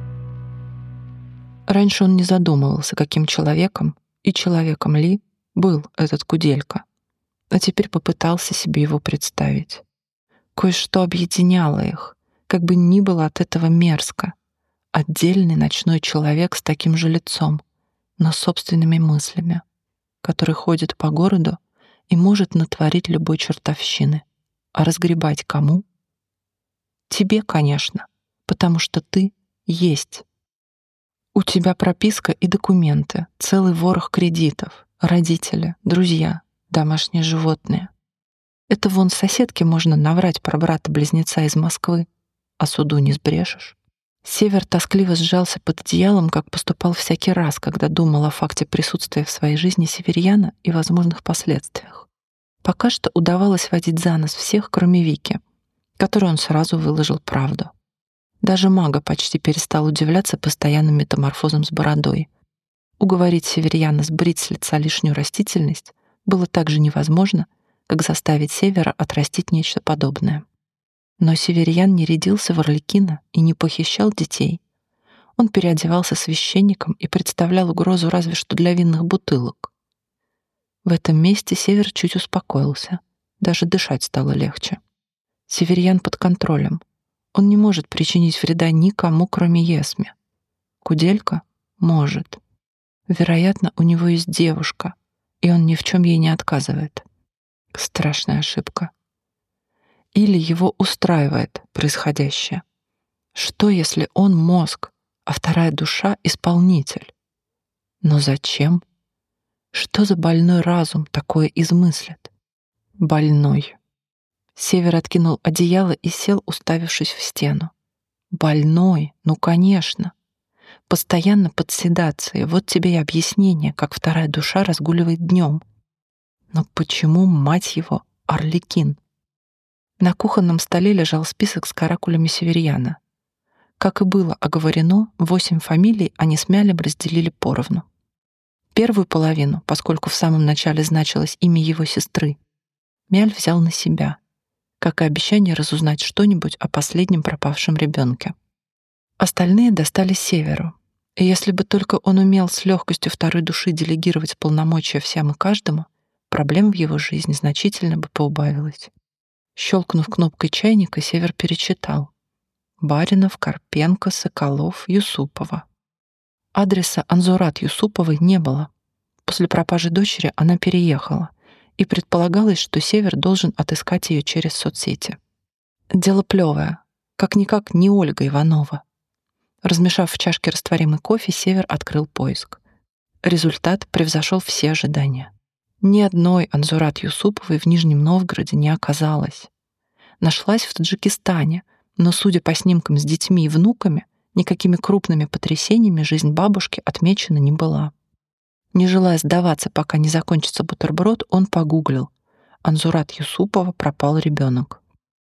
Раньше он не задумывался, каким человеком и человеком ли был этот Куделька, а теперь попытался себе его представить. Кое-что объединяло их, как бы ни было от этого мерзко. Отдельный ночной человек с таким же лицом, но собственными мыслями, который ходит по городу и может натворить любой чертовщины. А разгребать кому? Тебе, конечно, потому что ты есть. У тебя прописка и документы, целый ворох кредитов, родители, друзья, домашние животные. Это вон соседке можно наврать про брата-близнеца из Москвы, а суду не сбрешешь. Север тоскливо сжался под одеялом, как поступал всякий раз, когда думал о факте присутствия в своей жизни северьяна и возможных последствиях. Пока что удавалось водить за нос всех, кроме Вики, которой он сразу выложил правду. Даже мага почти перестал удивляться постоянным метаморфозам с бородой. Уговорить северьяна сбрить с лица лишнюю растительность было так же невозможно, как заставить Севера отрастить нечто подобное. Но северьян не рядился в Арлекино и не похищал детей. Он переодевался священником и представлял угрозу разве что для винных бутылок. В этом месте Север чуть успокоился, даже дышать стало легче. Северьян под контролем. Он не может причинить вреда никому, кроме Есме. Куделька может. Вероятно, у него есть девушка, и он ни в чем ей не отказывает. Страшная ошибка. Или его устраивает происходящее. Что, если он мозг, а вторая душа — исполнитель? Но зачем? Что за больной разум такое измыслит? Больной. Север откинул одеяло и сел, уставившись в стену. Больной, ну конечно. Постоянно под седацией. Вот тебе и объяснение, как вторая душа разгуливает днем. Но почему, мать его, Арлекин? На кухонном столе лежал список с каракулями северьяна. Как и было оговорено, 8 фамилий они с Мялем разделили поровну. Первую половину, поскольку в самом начале значилось имя его сестры, Мяль взял на себя, как и обещание разузнать что-нибудь о последнем пропавшем ребенке. Остальные достались Северу, и если бы только он умел с легкостью второй души делегировать полномочия всем и каждому, проблем в его жизни значительно бы поубавилось. Щелкнув кнопкой чайника, Север перечитал: Баринов, Карпенко, Соколов, Юсупова. Адреса Анзурат Юсуповой не было. После пропажи дочери она переехала, и предполагалось, что Север должен отыскать ее через соцсети. Дело плевое. Как-никак не Ольга Иванова. Размешав в чашке растворимый кофе, Север открыл поиск. Результат превзошел все ожидания. Ни одной Анзурат Юсуповой в Нижнем Новгороде не оказалось. Нашлась в Таджикистане, но, судя по снимкам с детьми и внуками, никакими крупными потрясениями жизнь бабушки отмечена не была. Не желая сдаваться, пока не закончится бутерброд, он погуглил: Анзурат Юсупова, пропал ребенок.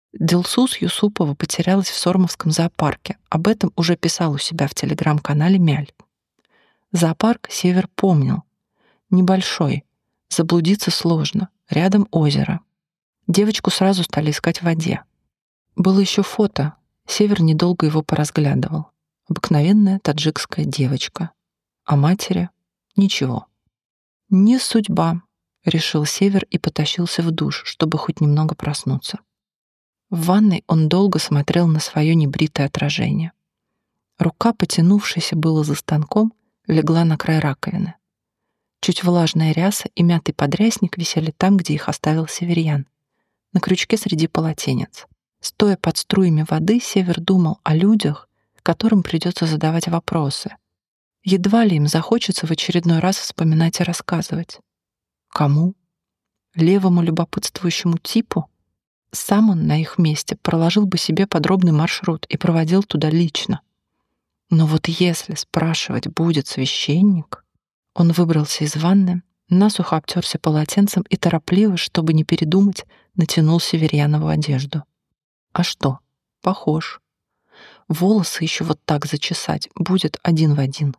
Дилсус Юсупова потерялась в Сормовском зоопарке. Об этом уже писал у себя в телеграм-канале Мяль. Зоопарк Север помнил. Небольшой. Заблудиться сложно. Рядом озеро. Девочку сразу стали искать в воде. Было еще фото. Север недолго его поразглядывал. Обыкновенная таджикская девочка. А матери — ничего. «Не судьба», — решил Север и потащился в душ, чтобы хоть немного проснуться. В ванной он долго смотрел на свое небритое отражение. Рука, потянувшаяся было за станком, легла на край раковины. Чуть влажная ряса и мятый подрясник висели там, где их оставил Северьян, на крючке среди полотенец. Стоя под струями воды, Север думал о людях, которым придется задавать вопросы. Едва ли им захочется в очередной раз вспоминать и рассказывать. Кому? Левому любопытствующему типу? Сам он на их месте проложил бы себе подробный маршрут и проводил туда лично. Но вот если спрашивать будет священник... Он выбрался из ванны, насухо обтерся полотенцем и торопливо, чтобы не передумать, натянул Северьянову одежду. А что? Похож. Волосы еще вот так зачесать будет один в один.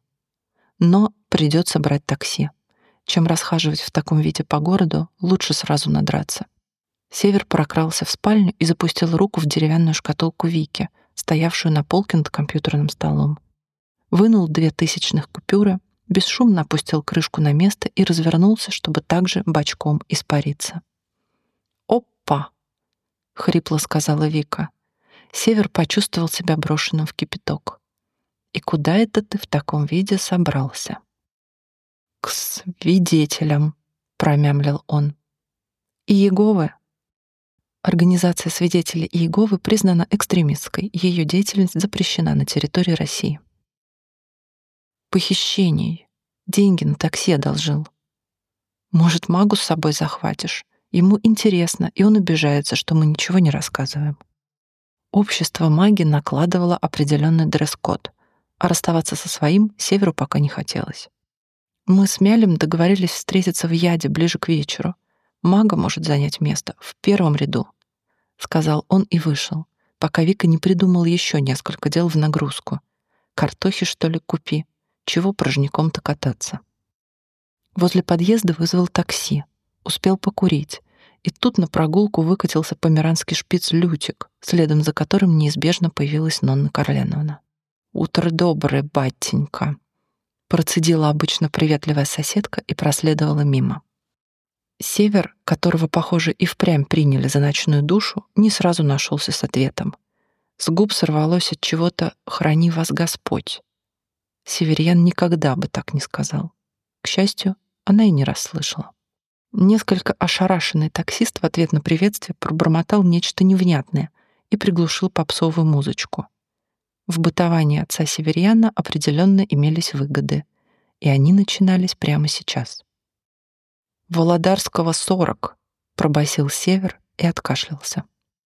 Но придется брать такси. Чем расхаживать в таком виде по городу, лучше сразу надраться. Север прокрался в спальню и запустил руку в деревянную шкатулку Вики, стоявшую на полке над компьютерным столом. Вынул 2000 купюры, бесшумно опустил крышку на место и развернулся, чтобы также бочком испариться. «Опа!» — хрипло сказала Вика. Север почувствовал себя брошенным в кипяток. «И куда это ты в таком виде собрался?» «К свидетелям», — промямлил он. «Иеговы». Организация свидетелей Иеговы признана экстремистской, ее деятельность запрещена на территории России. Похищений. Деньги на такси одолжил. Может, магу с собой захватишь? Ему интересно, и он обижается, что мы ничего не рассказываем. Общество маги накладывало определенный дресс-код, а расставаться со своим Северу пока не хотелось. Мы с Мялем договорились встретиться в Яде ближе к вечеру. Мага может занять место в первом ряду, сказал он и вышел, пока Вика не придумала еще несколько дел в нагрузку. Картохи, что ли, купи. Чего порожняком-то кататься? Возле подъезда вызвал такси. Успел покурить. И тут на прогулку выкатился померанский шпиц Лютик, следом за которым неизбежно появилась Нонна Карленовна. «Утро доброе, батенька!» Процедила обычно приветливая соседка и проследовала мимо. Север, которого, похоже, и впрямь приняли за ночную душу, не сразу нашелся с ответом. С губ сорвалось от чего-то «Храни вас Господь». Северьян никогда бы так не сказал. К счастью, она и не расслышала. Несколько ошарашенный таксист в ответ на приветствие пробормотал нечто невнятное и приглушил попсовую музычку. В бытовании отца Северьяна определенно имелись выгоды, и они начинались прямо сейчас. «Володарского 40», — пробасил Север и откашлялся.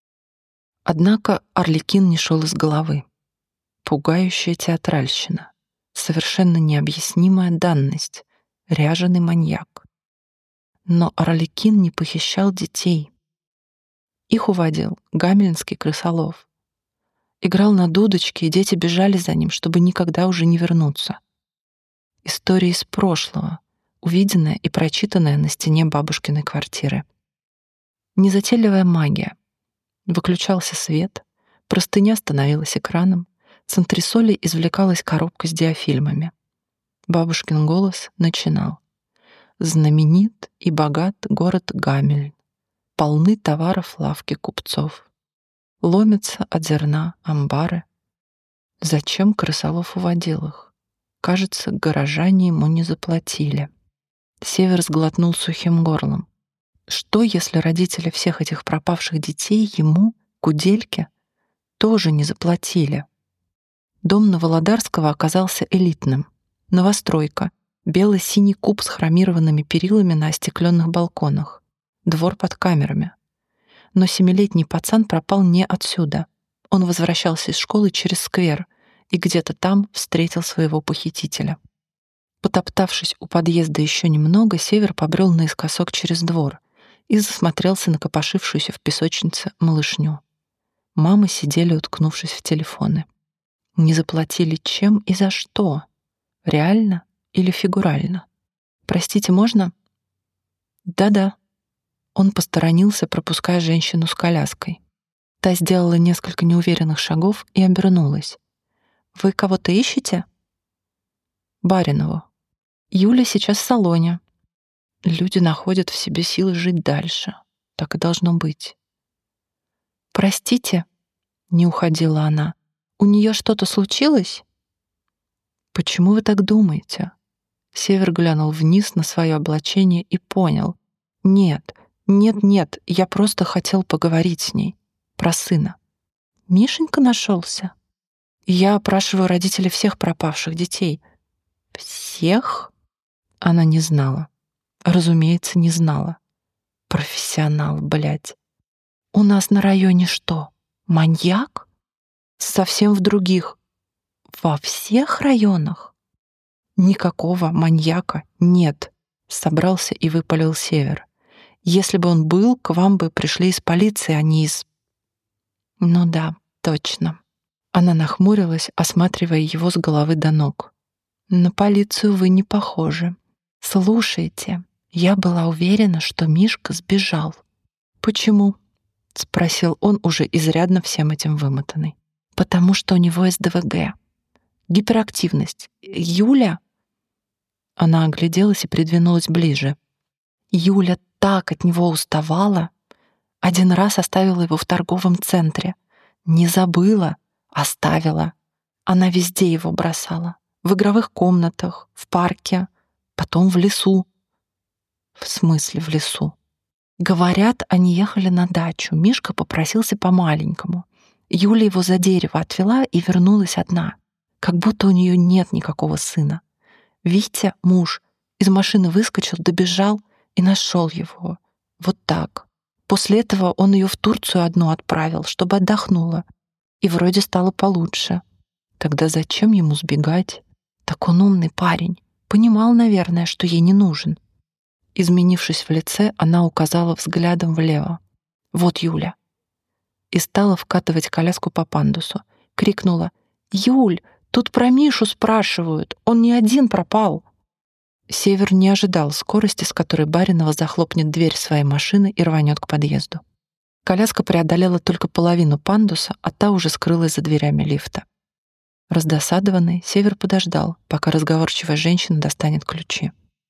Однако Арлекин не шел из головы. Пугающая театральщина. Совершенно необъяснимая данность, ряженый маньяк. Но Арлекин не похищал детей. Их уводил гамельнский крысолов. Играл на дудочке, и дети бежали за ним, чтобы никогда уже не вернуться. История из прошлого, увиденная и прочитанная на стене бабушкиной квартиры. Незатейливая магия. Выключался свет, простыня становилась экраном, с антресолей извлекалась коробка с диафильмами. Бабушкин голос начинал. «Знаменит и богат город Гамель. Полны товаров лавки купцов. Ломятся от зерна амбары. Зачем крысолов уводил их? Кажется, горожане ему не заплатили». Север сглотнул сухим горлом. Что, если родители всех этих пропавших детей ему, Кудельке, тоже не заплатили? Дом на Володарского оказался элитным. Новостройка, бело-синий куб с хромированными перилами на остекленных балконах, двор под камерами. Но 7-летний пацан пропал не отсюда. Он возвращался из школы через сквер и где-то там встретил своего похитителя. Потоптавшись у подъезда еще немного, Север побрел наискосок через двор и засмотрелся на копошившуюся в песочнице малышню. Мамы сидели, уткнувшись в телефоны. Не заплатили чем и за что? Реально или фигурально? «Простите, можно?» «Да-да». Он посторонился, пропуская женщину с коляской. Та сделала несколько неуверенных шагов и обернулась. «Вы кого-то ищете?» «Баринову. Юля сейчас в салоне. Люди находят в себе силы жить дальше. Так и должно быть». «Простите», — не уходила она, — «у нее что-то случилось?» «Почему вы так думаете?» Север глянул вниз на свое облачение и понял. «Нет, нет, я просто хотел поговорить с ней. Про сына». «Мишенька нашелся?» «Я опрашиваю родителей всех пропавших детей». «Всех?» Она не знала. Разумеется, не знала. Профессионал, блядь. «У нас на районе что, маньяк?» «Совсем в других». «Во всех районах?» «Никакого маньяка нет», — собрался и выпалил Север. «Если бы он был, к вам бы пришли из полиции, а не из...» «Ну да, точно». Она нахмурилась, осматривая его с головы до ног. «На полицию вы не похожи. Слушайте, я была уверена, что Мишка сбежал». «Почему?» — спросил он, уже изрядно всем этим вымотанный. «Потому что у него СДВГ. Гиперактивность. Юля...» Она огляделась и придвинулась ближе. Юля так от него уставала. Один раз оставила его в торговом центре. Не забыла, оставила. Она везде его бросала. В игровых комнатах, в парке, потом в лесу. В смысле в лесу? Говорят, они ехали на дачу. Мишка попросился по-маленькому. Юля его за дерево отвела и вернулась одна. Как будто у нее нет никакого сына. Витя, муж, из машины выскочил, добежал и нашел его. Вот так. После этого он ее в Турцию одну отправил, чтобы отдохнула. И вроде стало получше. Тогда зачем ему сбегать? Так он умный парень. Понимал, наверное, что ей не нужен. Изменившись в лице, она указала взглядом влево. «Вот Юля». И стала вкатывать коляску по пандусу. Крикнула: «Юль, тут про Мишу спрашивают. Он не один пропал». Север не ожидал скорости, с которой Баринова захлопнет дверь своей машины и рванет к подъезду. Коляска преодолела только половину пандуса, а та уже скрылась за дверями лифта. Раздосадованный, Север подождал, пока разговорчивая женщина достанет ключи.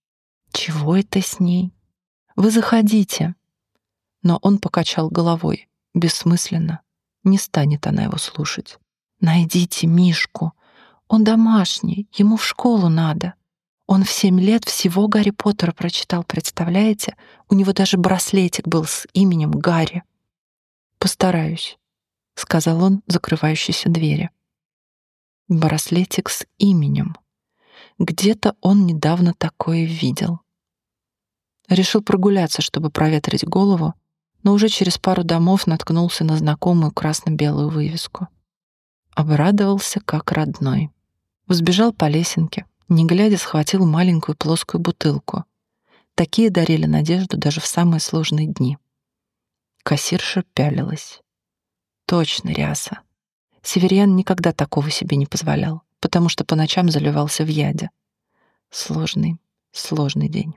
«Чего это с ней? Вы заходите». Но он покачал головой. Бессмысленно. Не станет она его слушать. «Найдите Мишку. Он домашний, ему в школу надо. Он в 7 лет всего Гарри Поттера прочитал, представляете? У него даже браслетик был с именем Гарри». «Постараюсь», — сказал он закрывающейся двери. Браслетик с именем. Где-то он недавно такое видел. Решил прогуляться, чтобы проветрить голову, но уже через пару домов наткнулся на знакомую красно-белую вывеску. Обрадовался как родной. Взбежал по лесенке, не глядя схватил маленькую плоскую бутылку. Такие дарили надежду даже в самые сложные дни. Кассирша пялилась. Точно ряса. Северян никогда такого себе не позволял, потому что по ночам заливался в яде. Сложный день.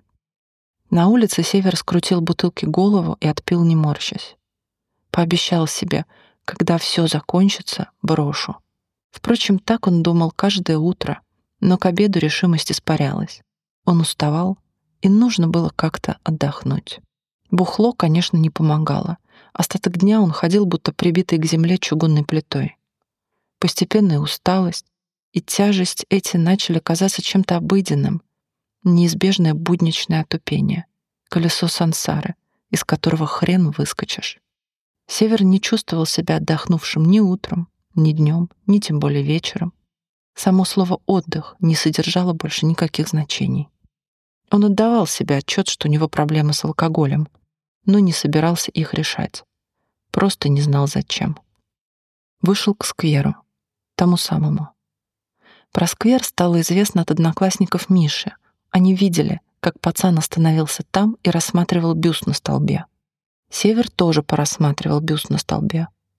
На улице Север скрутил бутылки голову и отпил, не морщась. Пообещал себе, когда все закончится, брошу. Впрочем, так он думал каждое утро, но к обеду решимость испарялась. Он уставал, и нужно было как-то отдохнуть. Бухло, конечно, не помогало. Остаток дня он ходил, будто прибитый к земле чугунной плитой. Постепенная усталость и тяжесть эти начали казаться чем-то обыденным, неизбежное будничное отупение, колесо сансары, из которого хрен выскочишь. Север не чувствовал себя отдохнувшим ни утром, ни днем, ни тем более вечером. Само слово «отдых» не содержало больше никаких значений. Он отдавал себе отчет, что у него проблемы с алкоголем, но не собирался их решать. Просто не знал, зачем. Вышел к скверу, тому самому. Про сквер стало известно от одноклассников Миши. Они видели, как пацан остановился там и рассматривал бюст на столбе. Север тоже порассматривал бюст на столбе.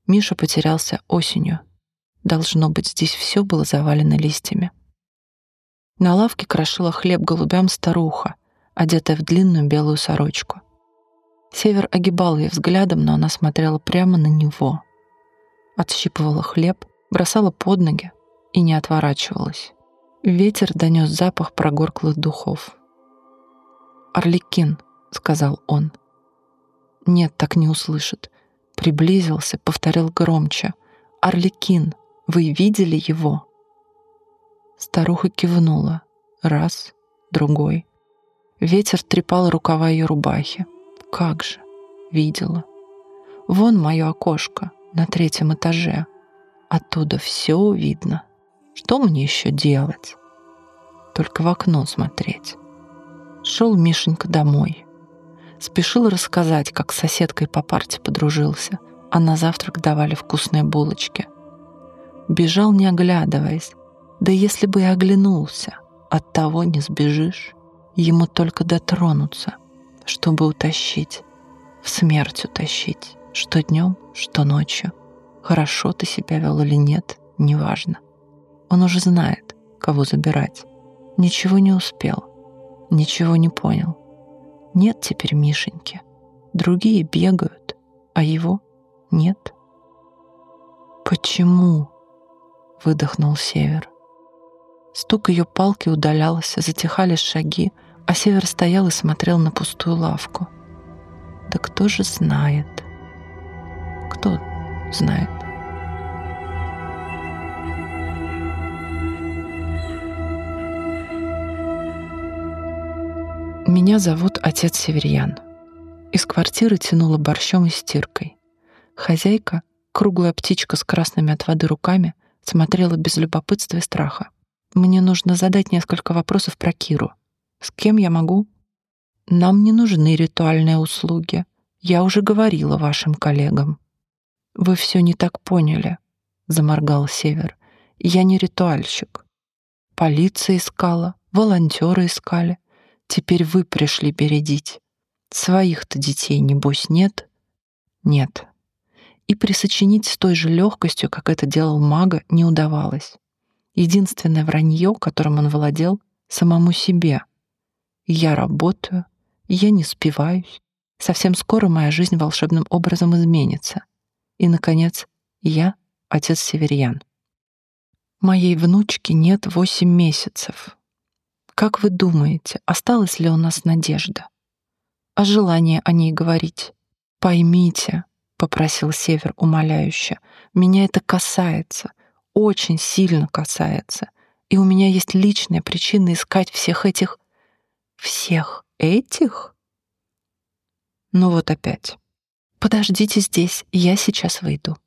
Миша потерялся осенью. Должно быть, здесь все было завалено листьями. На лавке крошила хлеб голубям старуха, одетая в длинную белую сорочку. Север огибал ее взглядом, но она смотрела прямо на него. Отщипывала хлеб, бросала под ноги и не отворачивалась. Ветер донес запах прогорклых духов. «Арлекин», — сказал он. Нет, так не услышит. Приблизился, повторил громче. «Арлекин, вы видели его?» Старуха кивнула. Раз, другой. Ветер трепал рукава ее рубахи. Как же, видела. Вон мое окошко на 3-м этаже. Оттуда все видно. Что мне еще делать? Только в окно смотреть. Шел Мишенька домой. Спешил рассказать, как с соседкой по парте подружился, а на завтрак давали вкусные булочки. Бежал, не оглядываясь. Да если бы и оглянулся, от того не сбежишь. Ему только дотронуться, чтобы утащить, в смерть утащить, что днем, что ночью. Хорошо ты себя вел или нет, неважно. Он уже знает, кого забирать. Ничего не успел, ничего не понял. Нет теперь Мишеньки. Другие бегают, а его нет. «Почему?» — выдохнул Север. Стук ее палки удалялся, затихали шаги, а Север стоял и смотрел на пустую лавку. Да кто же знает? Кто знает? Меня зовут отец Северьян. Из квартиры тянуло борщом и стиркой. Хозяйка, круглая птичка с красными от воды руками, смотрела без любопытства и страха. Мне нужно задать несколько вопросов про Киру. С кем я могу? Нам не нужны ритуальные услуги. Я уже говорила вашим коллегам. Вы все не так поняли, заморгал Север. Я не ритуальщик. Полиция искала, волонтеры искали. Теперь вы пришли бередить. Своих-то детей, небось, нет? Нет. И присочинить с той же легкостью, как это делал мага, не удавалось. Единственное вранье, которым он владел, самому себе. Я работаю, я не спиваюсь. Совсем скоро моя жизнь волшебным образом изменится. И, наконец, я отец Северьян. Моей внучке нет 8 месяцев. Как вы думаете, осталась ли у нас надежда? А желание о ней говорить? Поймите, — попросил Север умоляюще, — меня это касается, очень сильно касается, и у меня есть личная причина искать всех этих... Всех этих? Ну вот опять. Подождите здесь, я сейчас выйду.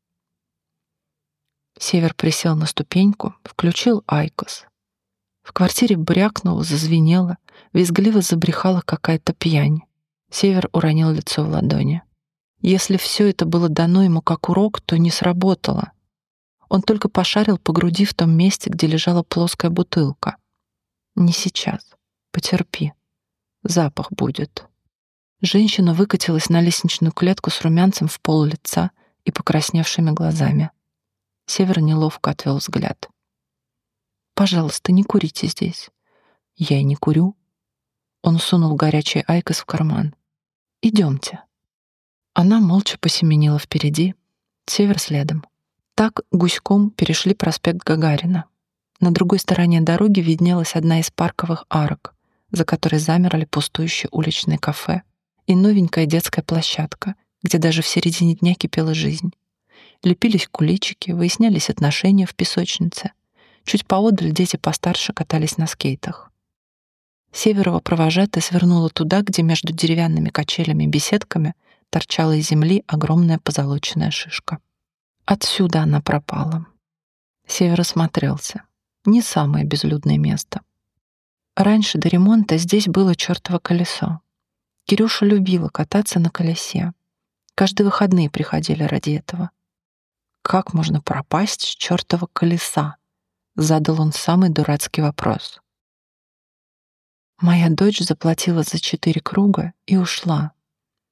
Север присел на ступеньку, включил айкос. В квартире брякнуло, зазвенело, визгливо забрехала какая-то пьянь. Север уронил лицо в ладони. Если все это было дано ему как урок, то не сработало. Он только пошарил по груди в том месте, где лежала плоская бутылка. Не сейчас. Потерпи. Запах будет. Женщина выкатилась на лестничную клетку с румянцем в пол лица и покрасневшими глазами. Север неловко отвел взгляд. «Пожалуйста, не курите здесь». «Я и не курю». Он сунул горячий айкос в карман. «Идемте». Она молча посеменила впереди, Север следом. Так гуськом перешли проспект Гагарина. На другой стороне дороги виднелась одна из парковых арок, за которой замерли пустующие уличные кафе и новенькая детская площадка, где даже в середине дня кипела жизнь. Лепились куличики, выяснялись отношения в песочнице. Чуть поодаль дети постарше катались на скейтах. Северова провожатая свернула туда, где между деревянными качелями и беседками торчала из земли огромная позолоченная шишка. Отсюда она пропала. Север осмотрелся. Не самое безлюдное место. Раньше до ремонта здесь было чёртово колесо. Кирюша любила кататься на колесе. Каждые выходные приходили ради этого. Как можно пропасть с чёртова колеса? Задал он самый дурацкий вопрос. Моя дочь заплатила за 4 круга и ушла.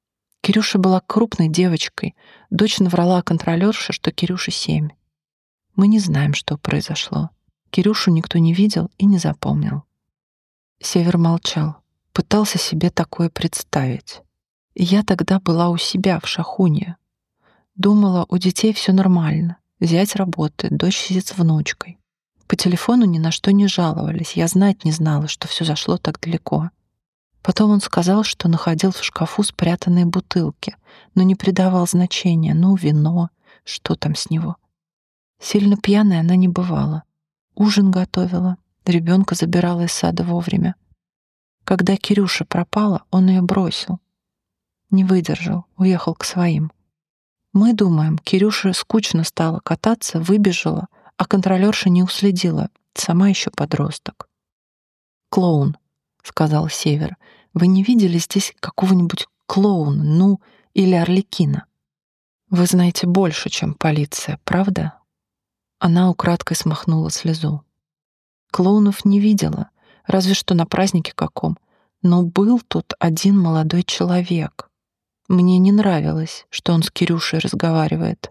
Кирюша была крупной девочкой. Дочь наврала контролёрше, что Кирюше 7. Мы не знаем, что произошло. Кирюшу никто не видел и не запомнил. Север молчал, пытался себе такое представить. Я тогда была у себя в Шахуне. Думала, у детей все нормально. Зять работает, дочь сидит с внучкой. По телефону ни на что не жаловались. Я знать не знала, что все зашло так далеко. Потом он сказал, что находил в шкафу спрятанные бутылки, но не придавал значения. Вино, что там с него. Сильно пьяной она не бывала. Ужин готовила, ребенка забирала из сада вовремя. Когда Кирюша пропала, он ее бросил. Не выдержал, уехал к своим. Мы думаем, Кирюше скучно стало кататься, выбежала, а контролерша не уследила, сама еще подросток. «Клоун», — сказал Север, — «вы не видели здесь какого-нибудь клоуна, или Арлекина? Вы знаете больше, чем полиция, правда?» Она украдкой смахнула слезу. «Клоунов не видела, разве что на празднике каком, но был тут один молодой человек. Мне не нравилось, что он с Кирюшей разговаривает».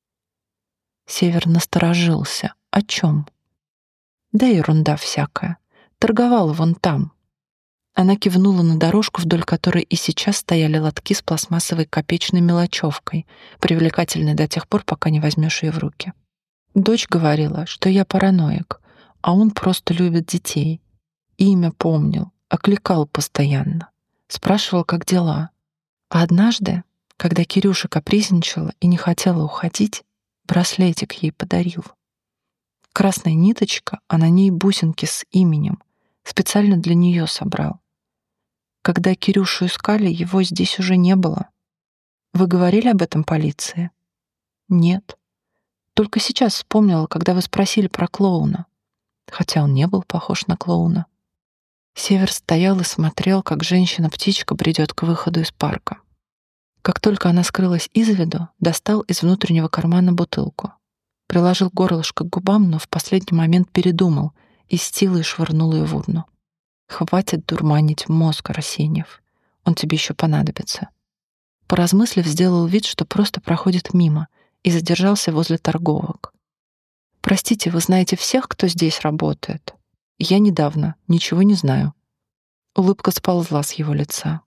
Север насторожился. «О чем?» «Да ерунда всякая. Торговала вон там». Она кивнула на дорожку, вдоль которой и сейчас стояли лотки с пластмассовой копеечной мелочевкой, привлекательной до тех пор, пока не возьмешь ее в руки. Дочь говорила, что я параноик, а он просто любит детей. Имя помнил, окликал постоянно. Спрашивал, как дела. А однажды, когда Кирюша капризничала и не хотела уходить, браслетик ей подарил. Красная ниточка, а на ней бусинки с именем. Специально для нее собрал. Когда Кирюшу искали, его здесь уже не было. Вы говорили об этом полиции? Нет. Только сейчас вспомнила, когда вы спросили про клоуна. Хотя он не был похож на клоуна. Север стоял и смотрел, как женщина-птичка бредет к выходу из парка. Как только она скрылась из виду, достал из внутреннего кармана бутылку. Приложил горлышко к губам, но в последний момент передумал и с силой швырнул ее в урну. «Хватит дурманить мозг, Арсеньев. Он тебе еще понадобится». Поразмыслив, сделал вид, что просто проходит мимо, и задержался возле торговок. «Простите, вы знаете всех, кто здесь работает?» «Я недавно, ничего не знаю». Улыбка сползла с его лица.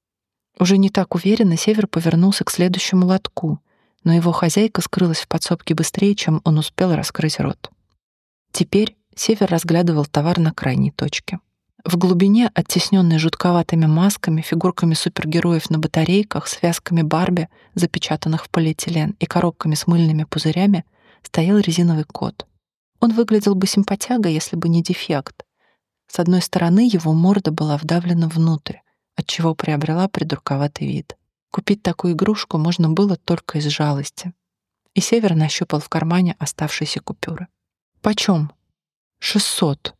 Уже не так уверенно Север повернулся к следующему лотку, но его хозяйка скрылась в подсобке быстрее, чем он успел раскрыть рот. Теперь Север разглядывал товар на крайней точке. В глубине, оттесненной жутковатыми масками, фигурками супергероев на батарейках, связками Барби, запечатанных в полиэтилен, и коробками с мыльными пузырями, стоял резиновый кот. Он выглядел бы симпатяга, если бы не дефект. С одной стороны, его морда была вдавлена внутрь, отчего приобрела придурковатый вид. Купить такую игрушку можно было только из жалости. И Север нащупал в кармане оставшиеся купюры. «Почем?» «600».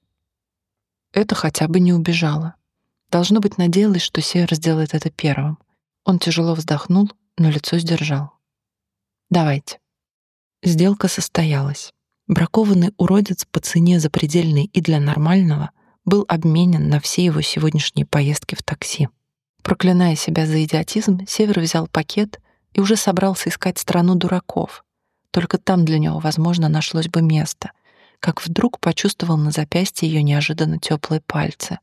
Это хотя бы не убежало. Должно быть, надеялась, что Север сделает это первым. Он тяжело вздохнул, но лицо сдержал. «Давайте». Сделка состоялась. Бракованный уродец по цене запредельной и для нормального был обменен на все его сегодняшние поездки в такси. Проклиная себя за идиотизм, Север взял пакет и уже собрался искать страну дураков. Только там для него, возможно, нашлось бы место, как вдруг почувствовал на запястье ее неожиданно теплые пальцы.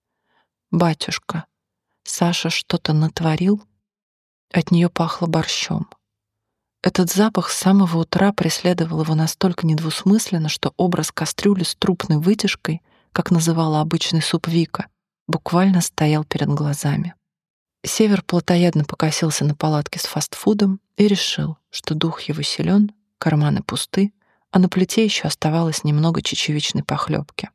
«Батюшка, Саша что-то натворил?» От нее пахло борщом. Этот запах с самого утра преследовал его настолько недвусмысленно, что образ кастрюли с трупной вытяжкой, как называла обычный суп Вика, буквально стоял перед глазами. Север плотоядно покосился на палатке с фастфудом и решил, что дух его силен, карманы пусты, а на плите еще оставалось немного чечевичной похлебки.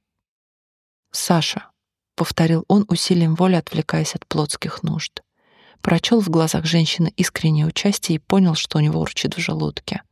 «Саша», — повторил он усилием воли, отвлекаясь от плотских нужд. Прочел в глазах женщины искреннее участие и понял, что у него урчит в желудке.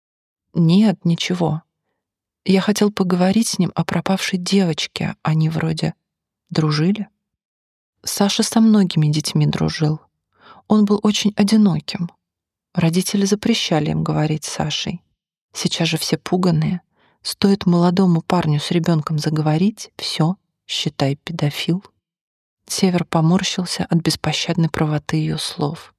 «Нет, ничего. Я хотел поговорить с ним о пропавшей девочке. Они вроде дружили?» Саша со многими детьми дружил. Он был очень одиноким. Родители запрещали им говорить с Сашей. Сейчас же все пуганые. Стоит молодому парню с ребенком заговорить, все, считай, педофил. Север поморщился от беспощадной правоты ее слов.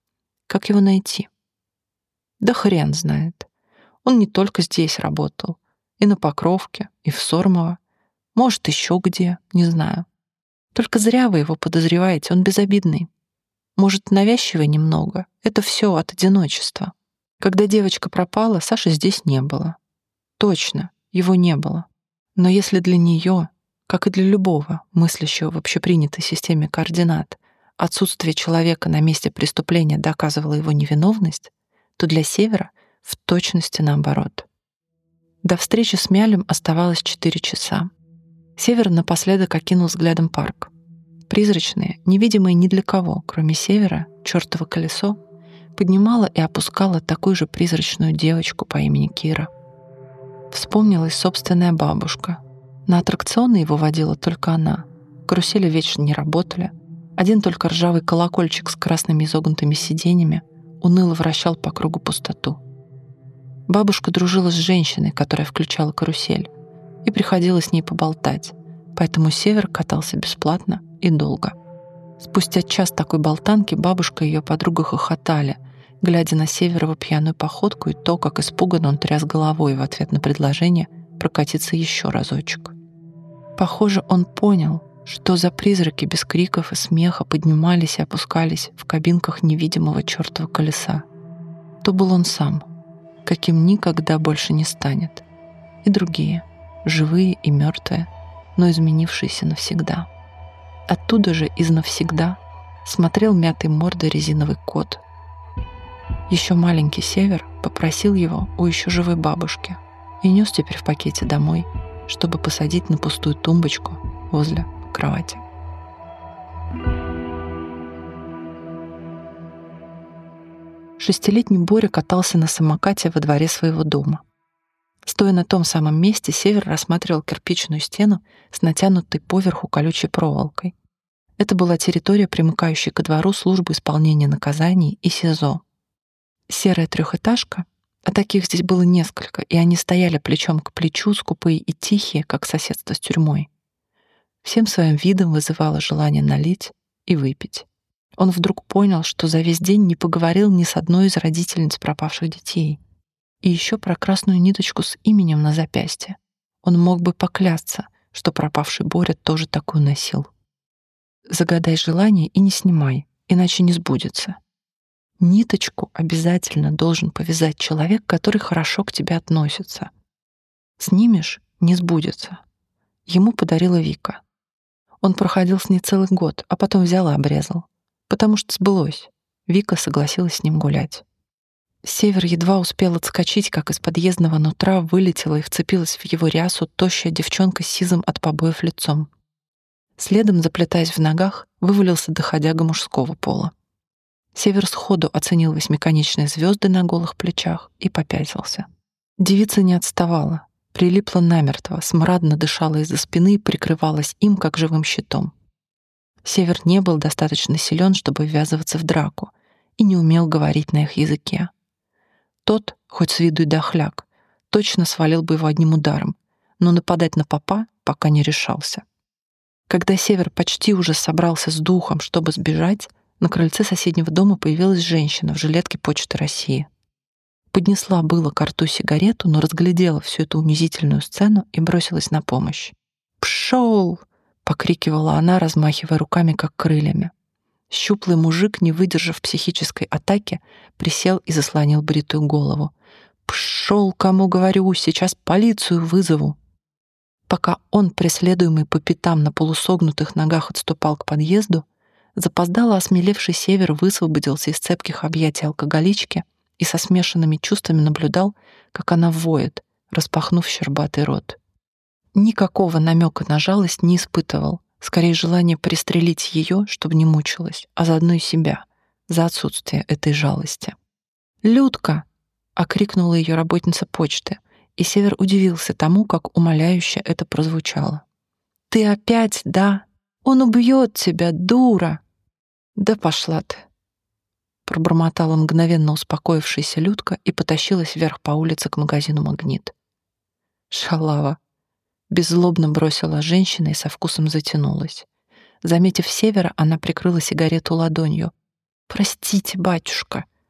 Как его найти? Да хрен знает. Он не только здесь работал. И на Покровке, и в Сормово. Может, еще где, не знаю. Только зря вы его подозреваете, он безобидный. Может, навязчивый немного. Это все от одиночества. Когда девочка пропала, Саши здесь не было. Точно, его не было. Но если для нее, как и для любого мыслящего в общепринятой системе координат, отсутствие человека на месте преступления доказывало его невиновность, то для Севера в точности наоборот. До встречи с Мялем оставалось 4 часа. Север напоследок окинул взглядом парк. Призрачное, невидимое ни для кого, кроме Севера, чёртово колесо поднимало и опускало такую же призрачную девочку по имени Кира. Вспомнилась собственная бабушка. На аттракционы его водила только она. Карусели вечно не работали. Один только ржавый колокольчик с красными изогнутыми сиденьями уныло вращал по кругу пустоту. Бабушка дружила с женщиной, которая включала карусель, и приходилось с ней поболтать, поэтому Север катался бесплатно и долго. Спустя час такой болтанки бабушка и ее подруга хохотали, глядя на Северову пьяную походку и то, как испуганно он тряс головой в ответ на предложение прокатиться еще разочек. Похоже, он понял, что за призраки без криков и смеха поднимались и опускались в кабинках невидимого чертова колеса. То был он сам, каким никогда больше не станет. И другие, живые и мертвые, но изменившиеся навсегда. Оттуда же из навсегда смотрел мятой мордой резиновый кот. Еще маленький Север попросил его у еще живой бабушки и нес теперь в пакете домой, чтобы посадить на пустую тумбочку возле кровати. Шестилетний Боря катался на самокате во дворе своего дома. Стоя на том самом месте, Север рассматривал кирпичную стену с натянутой поверху колючей проволокой. Это была территория, примыкающая ко двору службы исполнения наказаний и СИЗО. Серая трехэтажка, а таких здесь было несколько, и они стояли плечом к плечу, скупые и тихие, как соседство с тюрьмой. Всем своим видом вызывало желание налить и выпить. Он вдруг понял, что за весь день не поговорил ни с одной из родительниц пропавших детей. И еще про красную ниточку с именем на запястье. Он мог бы поклясться, что пропавший Боря тоже такую носил. Загадай желание и не снимай, иначе не сбудется. Ниточку обязательно должен повязать человек, который хорошо к тебе относится. Снимешь — не сбудется. Ему подарила Вика. Он проходил с ней целый год, а потом взял и обрезал. Потому что сбылось. Вика согласилась с ним гулять. Север едва успел отскочить, как из подъездного нутра вылетела и вцепилась в его рясу тощая девчонка с сизым от побоев лицом. Следом, заплетаясь в ногах, вывалился доходяга мужского пола. Север сходу оценил восьмиконечные звезды на голых плечах и попятился. Девица не отставала, прилипла намертво, смрадно дышала из-за спины и прикрывалась им, как живым щитом. Север не был достаточно силен, чтобы ввязываться в драку, и не умел говорить на их языке. Тот, хоть с виду и дохляк, точно свалил бы его одним ударом, но нападать на попа пока не решался. Когда Север почти уже собрался с духом, чтобы сбежать, на крыльце соседнего дома появилась женщина в жилетке Почты России. Поднесла было к рту сигарету, но разглядела всю эту унизительную сцену и бросилась на помощь. «Пшёл!» — покрикивала она, размахивая руками, как крыльями. Щуплый мужик, не выдержав психической атаки, присел и заслонил бритую голову. «Пшёл, кому говорю, сейчас полицию вызову!» Пока он, преследуемый по пятам на полусогнутых ногах, отступал к подъезду, запоздало осмелевший Север высвободился из цепких объятий алкоголички и со смешанными чувствами наблюдал, как она воет, распахнув щербатый рот. Никакого намека на жалость не испытывал, скорее желание пристрелить ее, чтобы не мучилась, а заодно и себя, за отсутствие этой жалости. «Людка!» — окрикнула ее работница почты, и Север удивился тому, как умоляюще это прозвучало. «Ты опять, да? Он убьет тебя, дура!» «Да пошла ты!» Пробормотала мгновенно успокоившаяся Людка и потащилась вверх по улице к магазину «Магнит». «Шалава!» — беззлобно бросила женщина и со вкусом затянулась. Заметив Севера, она прикрыла сигарету ладонью. «Простите, батюшка!»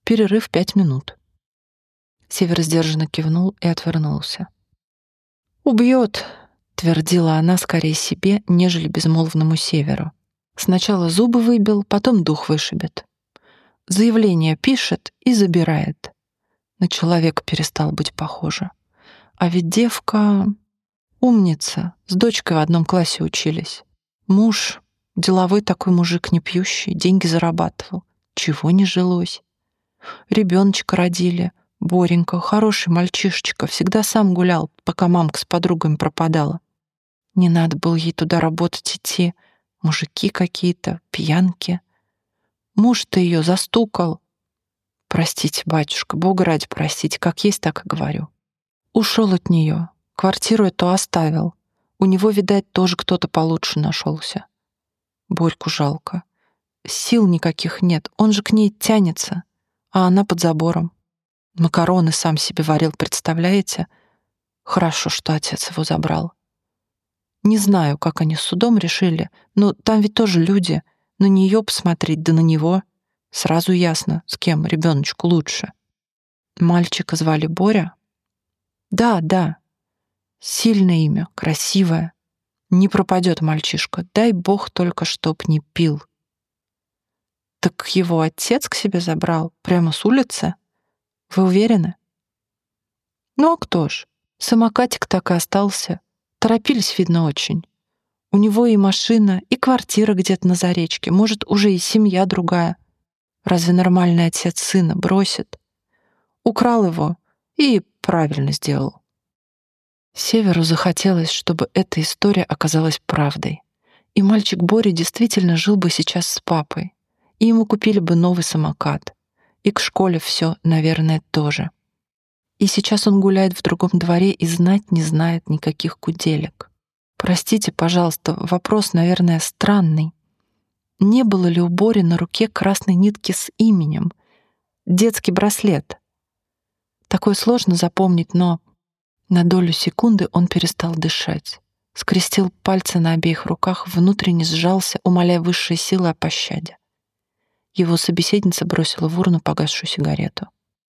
Перерыв 5 минут». Север сдержанно кивнул и отвернулся. «Убьет», — твердила она скорее себе, нежели безмолвному Северу. «Сначала зубы выбил, потом дух вышибет. Заявление пишет и забирает». На человека перестал быть похожа. А ведь девка умница, с дочкой в одном классе учились. Муж, деловой такой мужик, не пьющий, деньги зарабатывал. Чего не жилось. Ребеночка родили, Боренька, хороший мальчишечка, всегда сам гулял, пока мамка с подругами пропадала. Не надо было ей туда работать идти. Мужики какие-то, пьянки. Муж-то ее застукал. Простите, батюшка, Бога ради простите, как есть, так и говорю. Ушел от нее, квартиру эту оставил. У него, видать, тоже кто-то получше нашелся. Борьку жалко. Сил никаких нет, он же к ней тянется, а она под забором. Макароны сам себе варил, представляете? Хорошо, что отец его забрал. Не знаю, как они с судом решили, но там ведь тоже люди. На нее посмотреть, да на него. Сразу ясно, с кем ребеночку лучше. Мальчика звали Боря? Да. Сильное имя, красивое. Не пропадет мальчишка, дай бог только, чтоб не пил. Так его отец к себе забрал, прямо с улицы? Вы уверены? Ну а кто ж? Самокатик так и остался. Торопились, видно, очень. У него и машина, и квартира где-то на Заречке, может, уже и семья другая. Разве нормальный отец сына бросит? Украл его и правильно сделал. Северу захотелось, чтобы эта история оказалась правдой. И мальчик Боря действительно жил бы сейчас с папой. И ему купили бы новый самокат. И к школе все, наверное, тоже. И сейчас он гуляет в другом дворе и знать не знает никаких куделек. Простите, пожалуйста, вопрос, наверное, странный. Не было ли у Бори на руке красной нитки с именем? Детский браслет. Такое сложно запомнить, но на долю секунды он перестал дышать. Скрестил пальцы на обеих руках, внутренне сжался, умоляя высшие силы о пощаде. Его собеседница бросила в урну погасшую сигарету.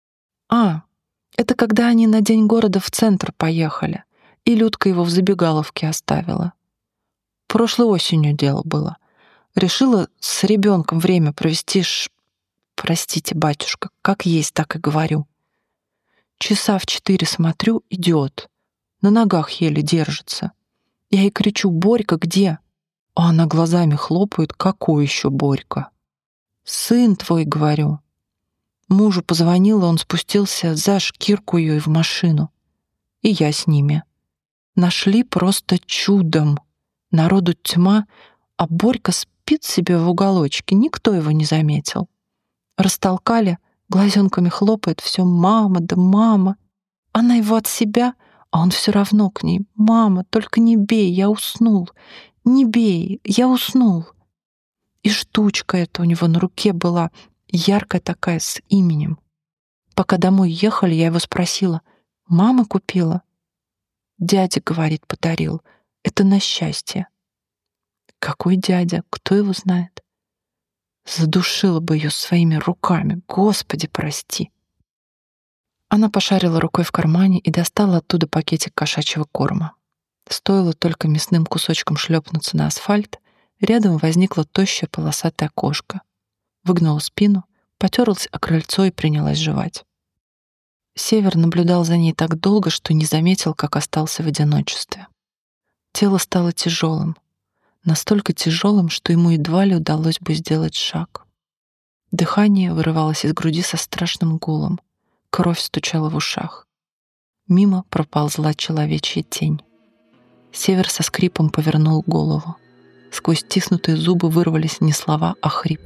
Это когда они на День города в центр поехали, и Людка его в забегаловке оставила. Прошлой осенью дело было. Решила с ребенком время провести Простите, батюшка, как есть, так и говорю. Часа в 4 смотрю, идет. На ногах еле держится. Я ей кричу: «Борька, где?» А она глазами хлопает: «Какой еще Борька?» «Сын твой», — говорю. Мужу позвонила, он спустился за шкирку ее и в машину. И я с ними. Нашли просто чудом. Народу тьма, а Борька спит себе в уголочке, никто его не заметил. Растолкали, глазенками хлопает, все: «Мама, да мама». Она его от себя, а он все равно к ней: «Мама, только не бей, я уснул. Не бей, я уснул». И штучка эта у него на руке была, яркая такая, с именем. Пока домой ехали, я его спросила: «Мама купила?» «Дядя, — говорит, — подарил. Это на счастье». Какой дядя? Кто его знает? Задушила бы ее своими руками. Господи, прости. Она пошарила рукой в кармане и достала оттуда пакетик кошачьего корма. Стоило только мясным кусочком шлепнуться на асфальт, рядом возникла тощая полосатая кошка. Выгнула спину, потерлась о крыльцо и принялась жевать. Север наблюдал за ней так долго, что не заметил, как остался в одиночестве. Тело стало тяжелым, настолько тяжелым, что ему едва ли удалось бы сделать шаг. Дыхание вырывалось из груди со страшным гулом, кровь стучала в ушах. Мимо проползла человечья тень. Север со скрипом повернул голову. Сквозь стиснутые зубы вырвались не слова, а хрип.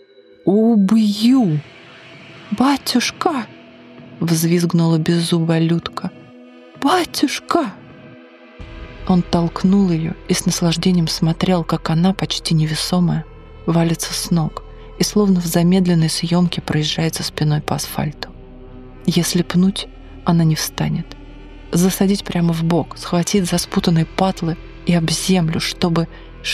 «Убью! Батюшка!» — взвизгнула беззубая Людка. «Батюшка!» Он толкнул ее и с наслаждением смотрел, как она, почти невесомая, валится с ног и словно в замедленной съемке проезжается спиной по асфальту. Если пнуть, она не встанет. Засадить прямо в бок, схватить за спутанные патлы и об землю, чтобы...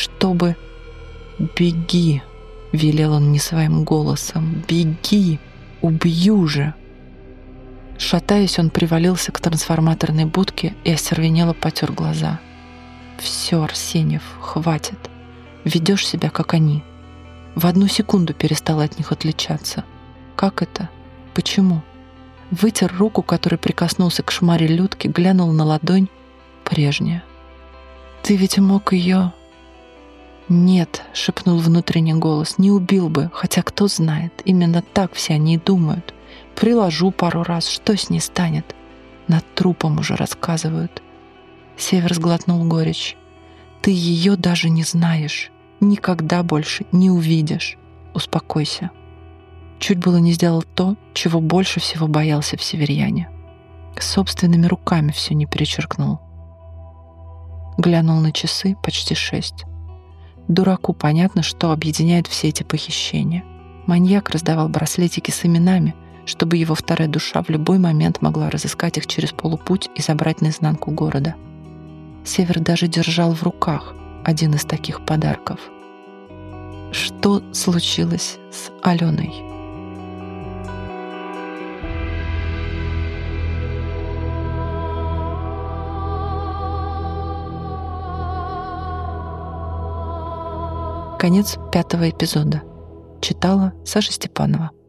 «Беги!» — велел он не своим голосом. «Беги!» Убью же!» Шатаясь, он привалился к трансформаторной будке и остервенело потер глаза. «Все, Арсеньев, хватит. Ведешь себя, как они. В одну секунду перестал от них отличаться. Как это? Почему?» Вытер руку, которой прикоснулся к шмаре Людки, глянул на ладонь. Прежняя. «Ты ведь мог ее...» «Нет», — шепнул внутренний голос, — «не убил бы, хотя кто знает, именно так все они и думают. Приложу пару раз, что с ней станет? Над трупом уже рассказывают». Север сглотнул горечь. «Ты ее даже не знаешь, никогда больше не увидишь. Успокойся». Чуть было не сделал то, чего больше всего боялся в северяне. Собственными руками все не перечеркнул. Глянул на часы, почти 6. Дураку понятно, что объединяет все эти похищения. Маньяк раздавал браслетики с именами, чтобы его вторая душа в любой момент могла разыскать их через полупуть и забрать наизнанку города. Север даже держал в руках один из таких подарков. Что случилось с Аленой? Конец 5-го эпизода. Читала Саша Степанова.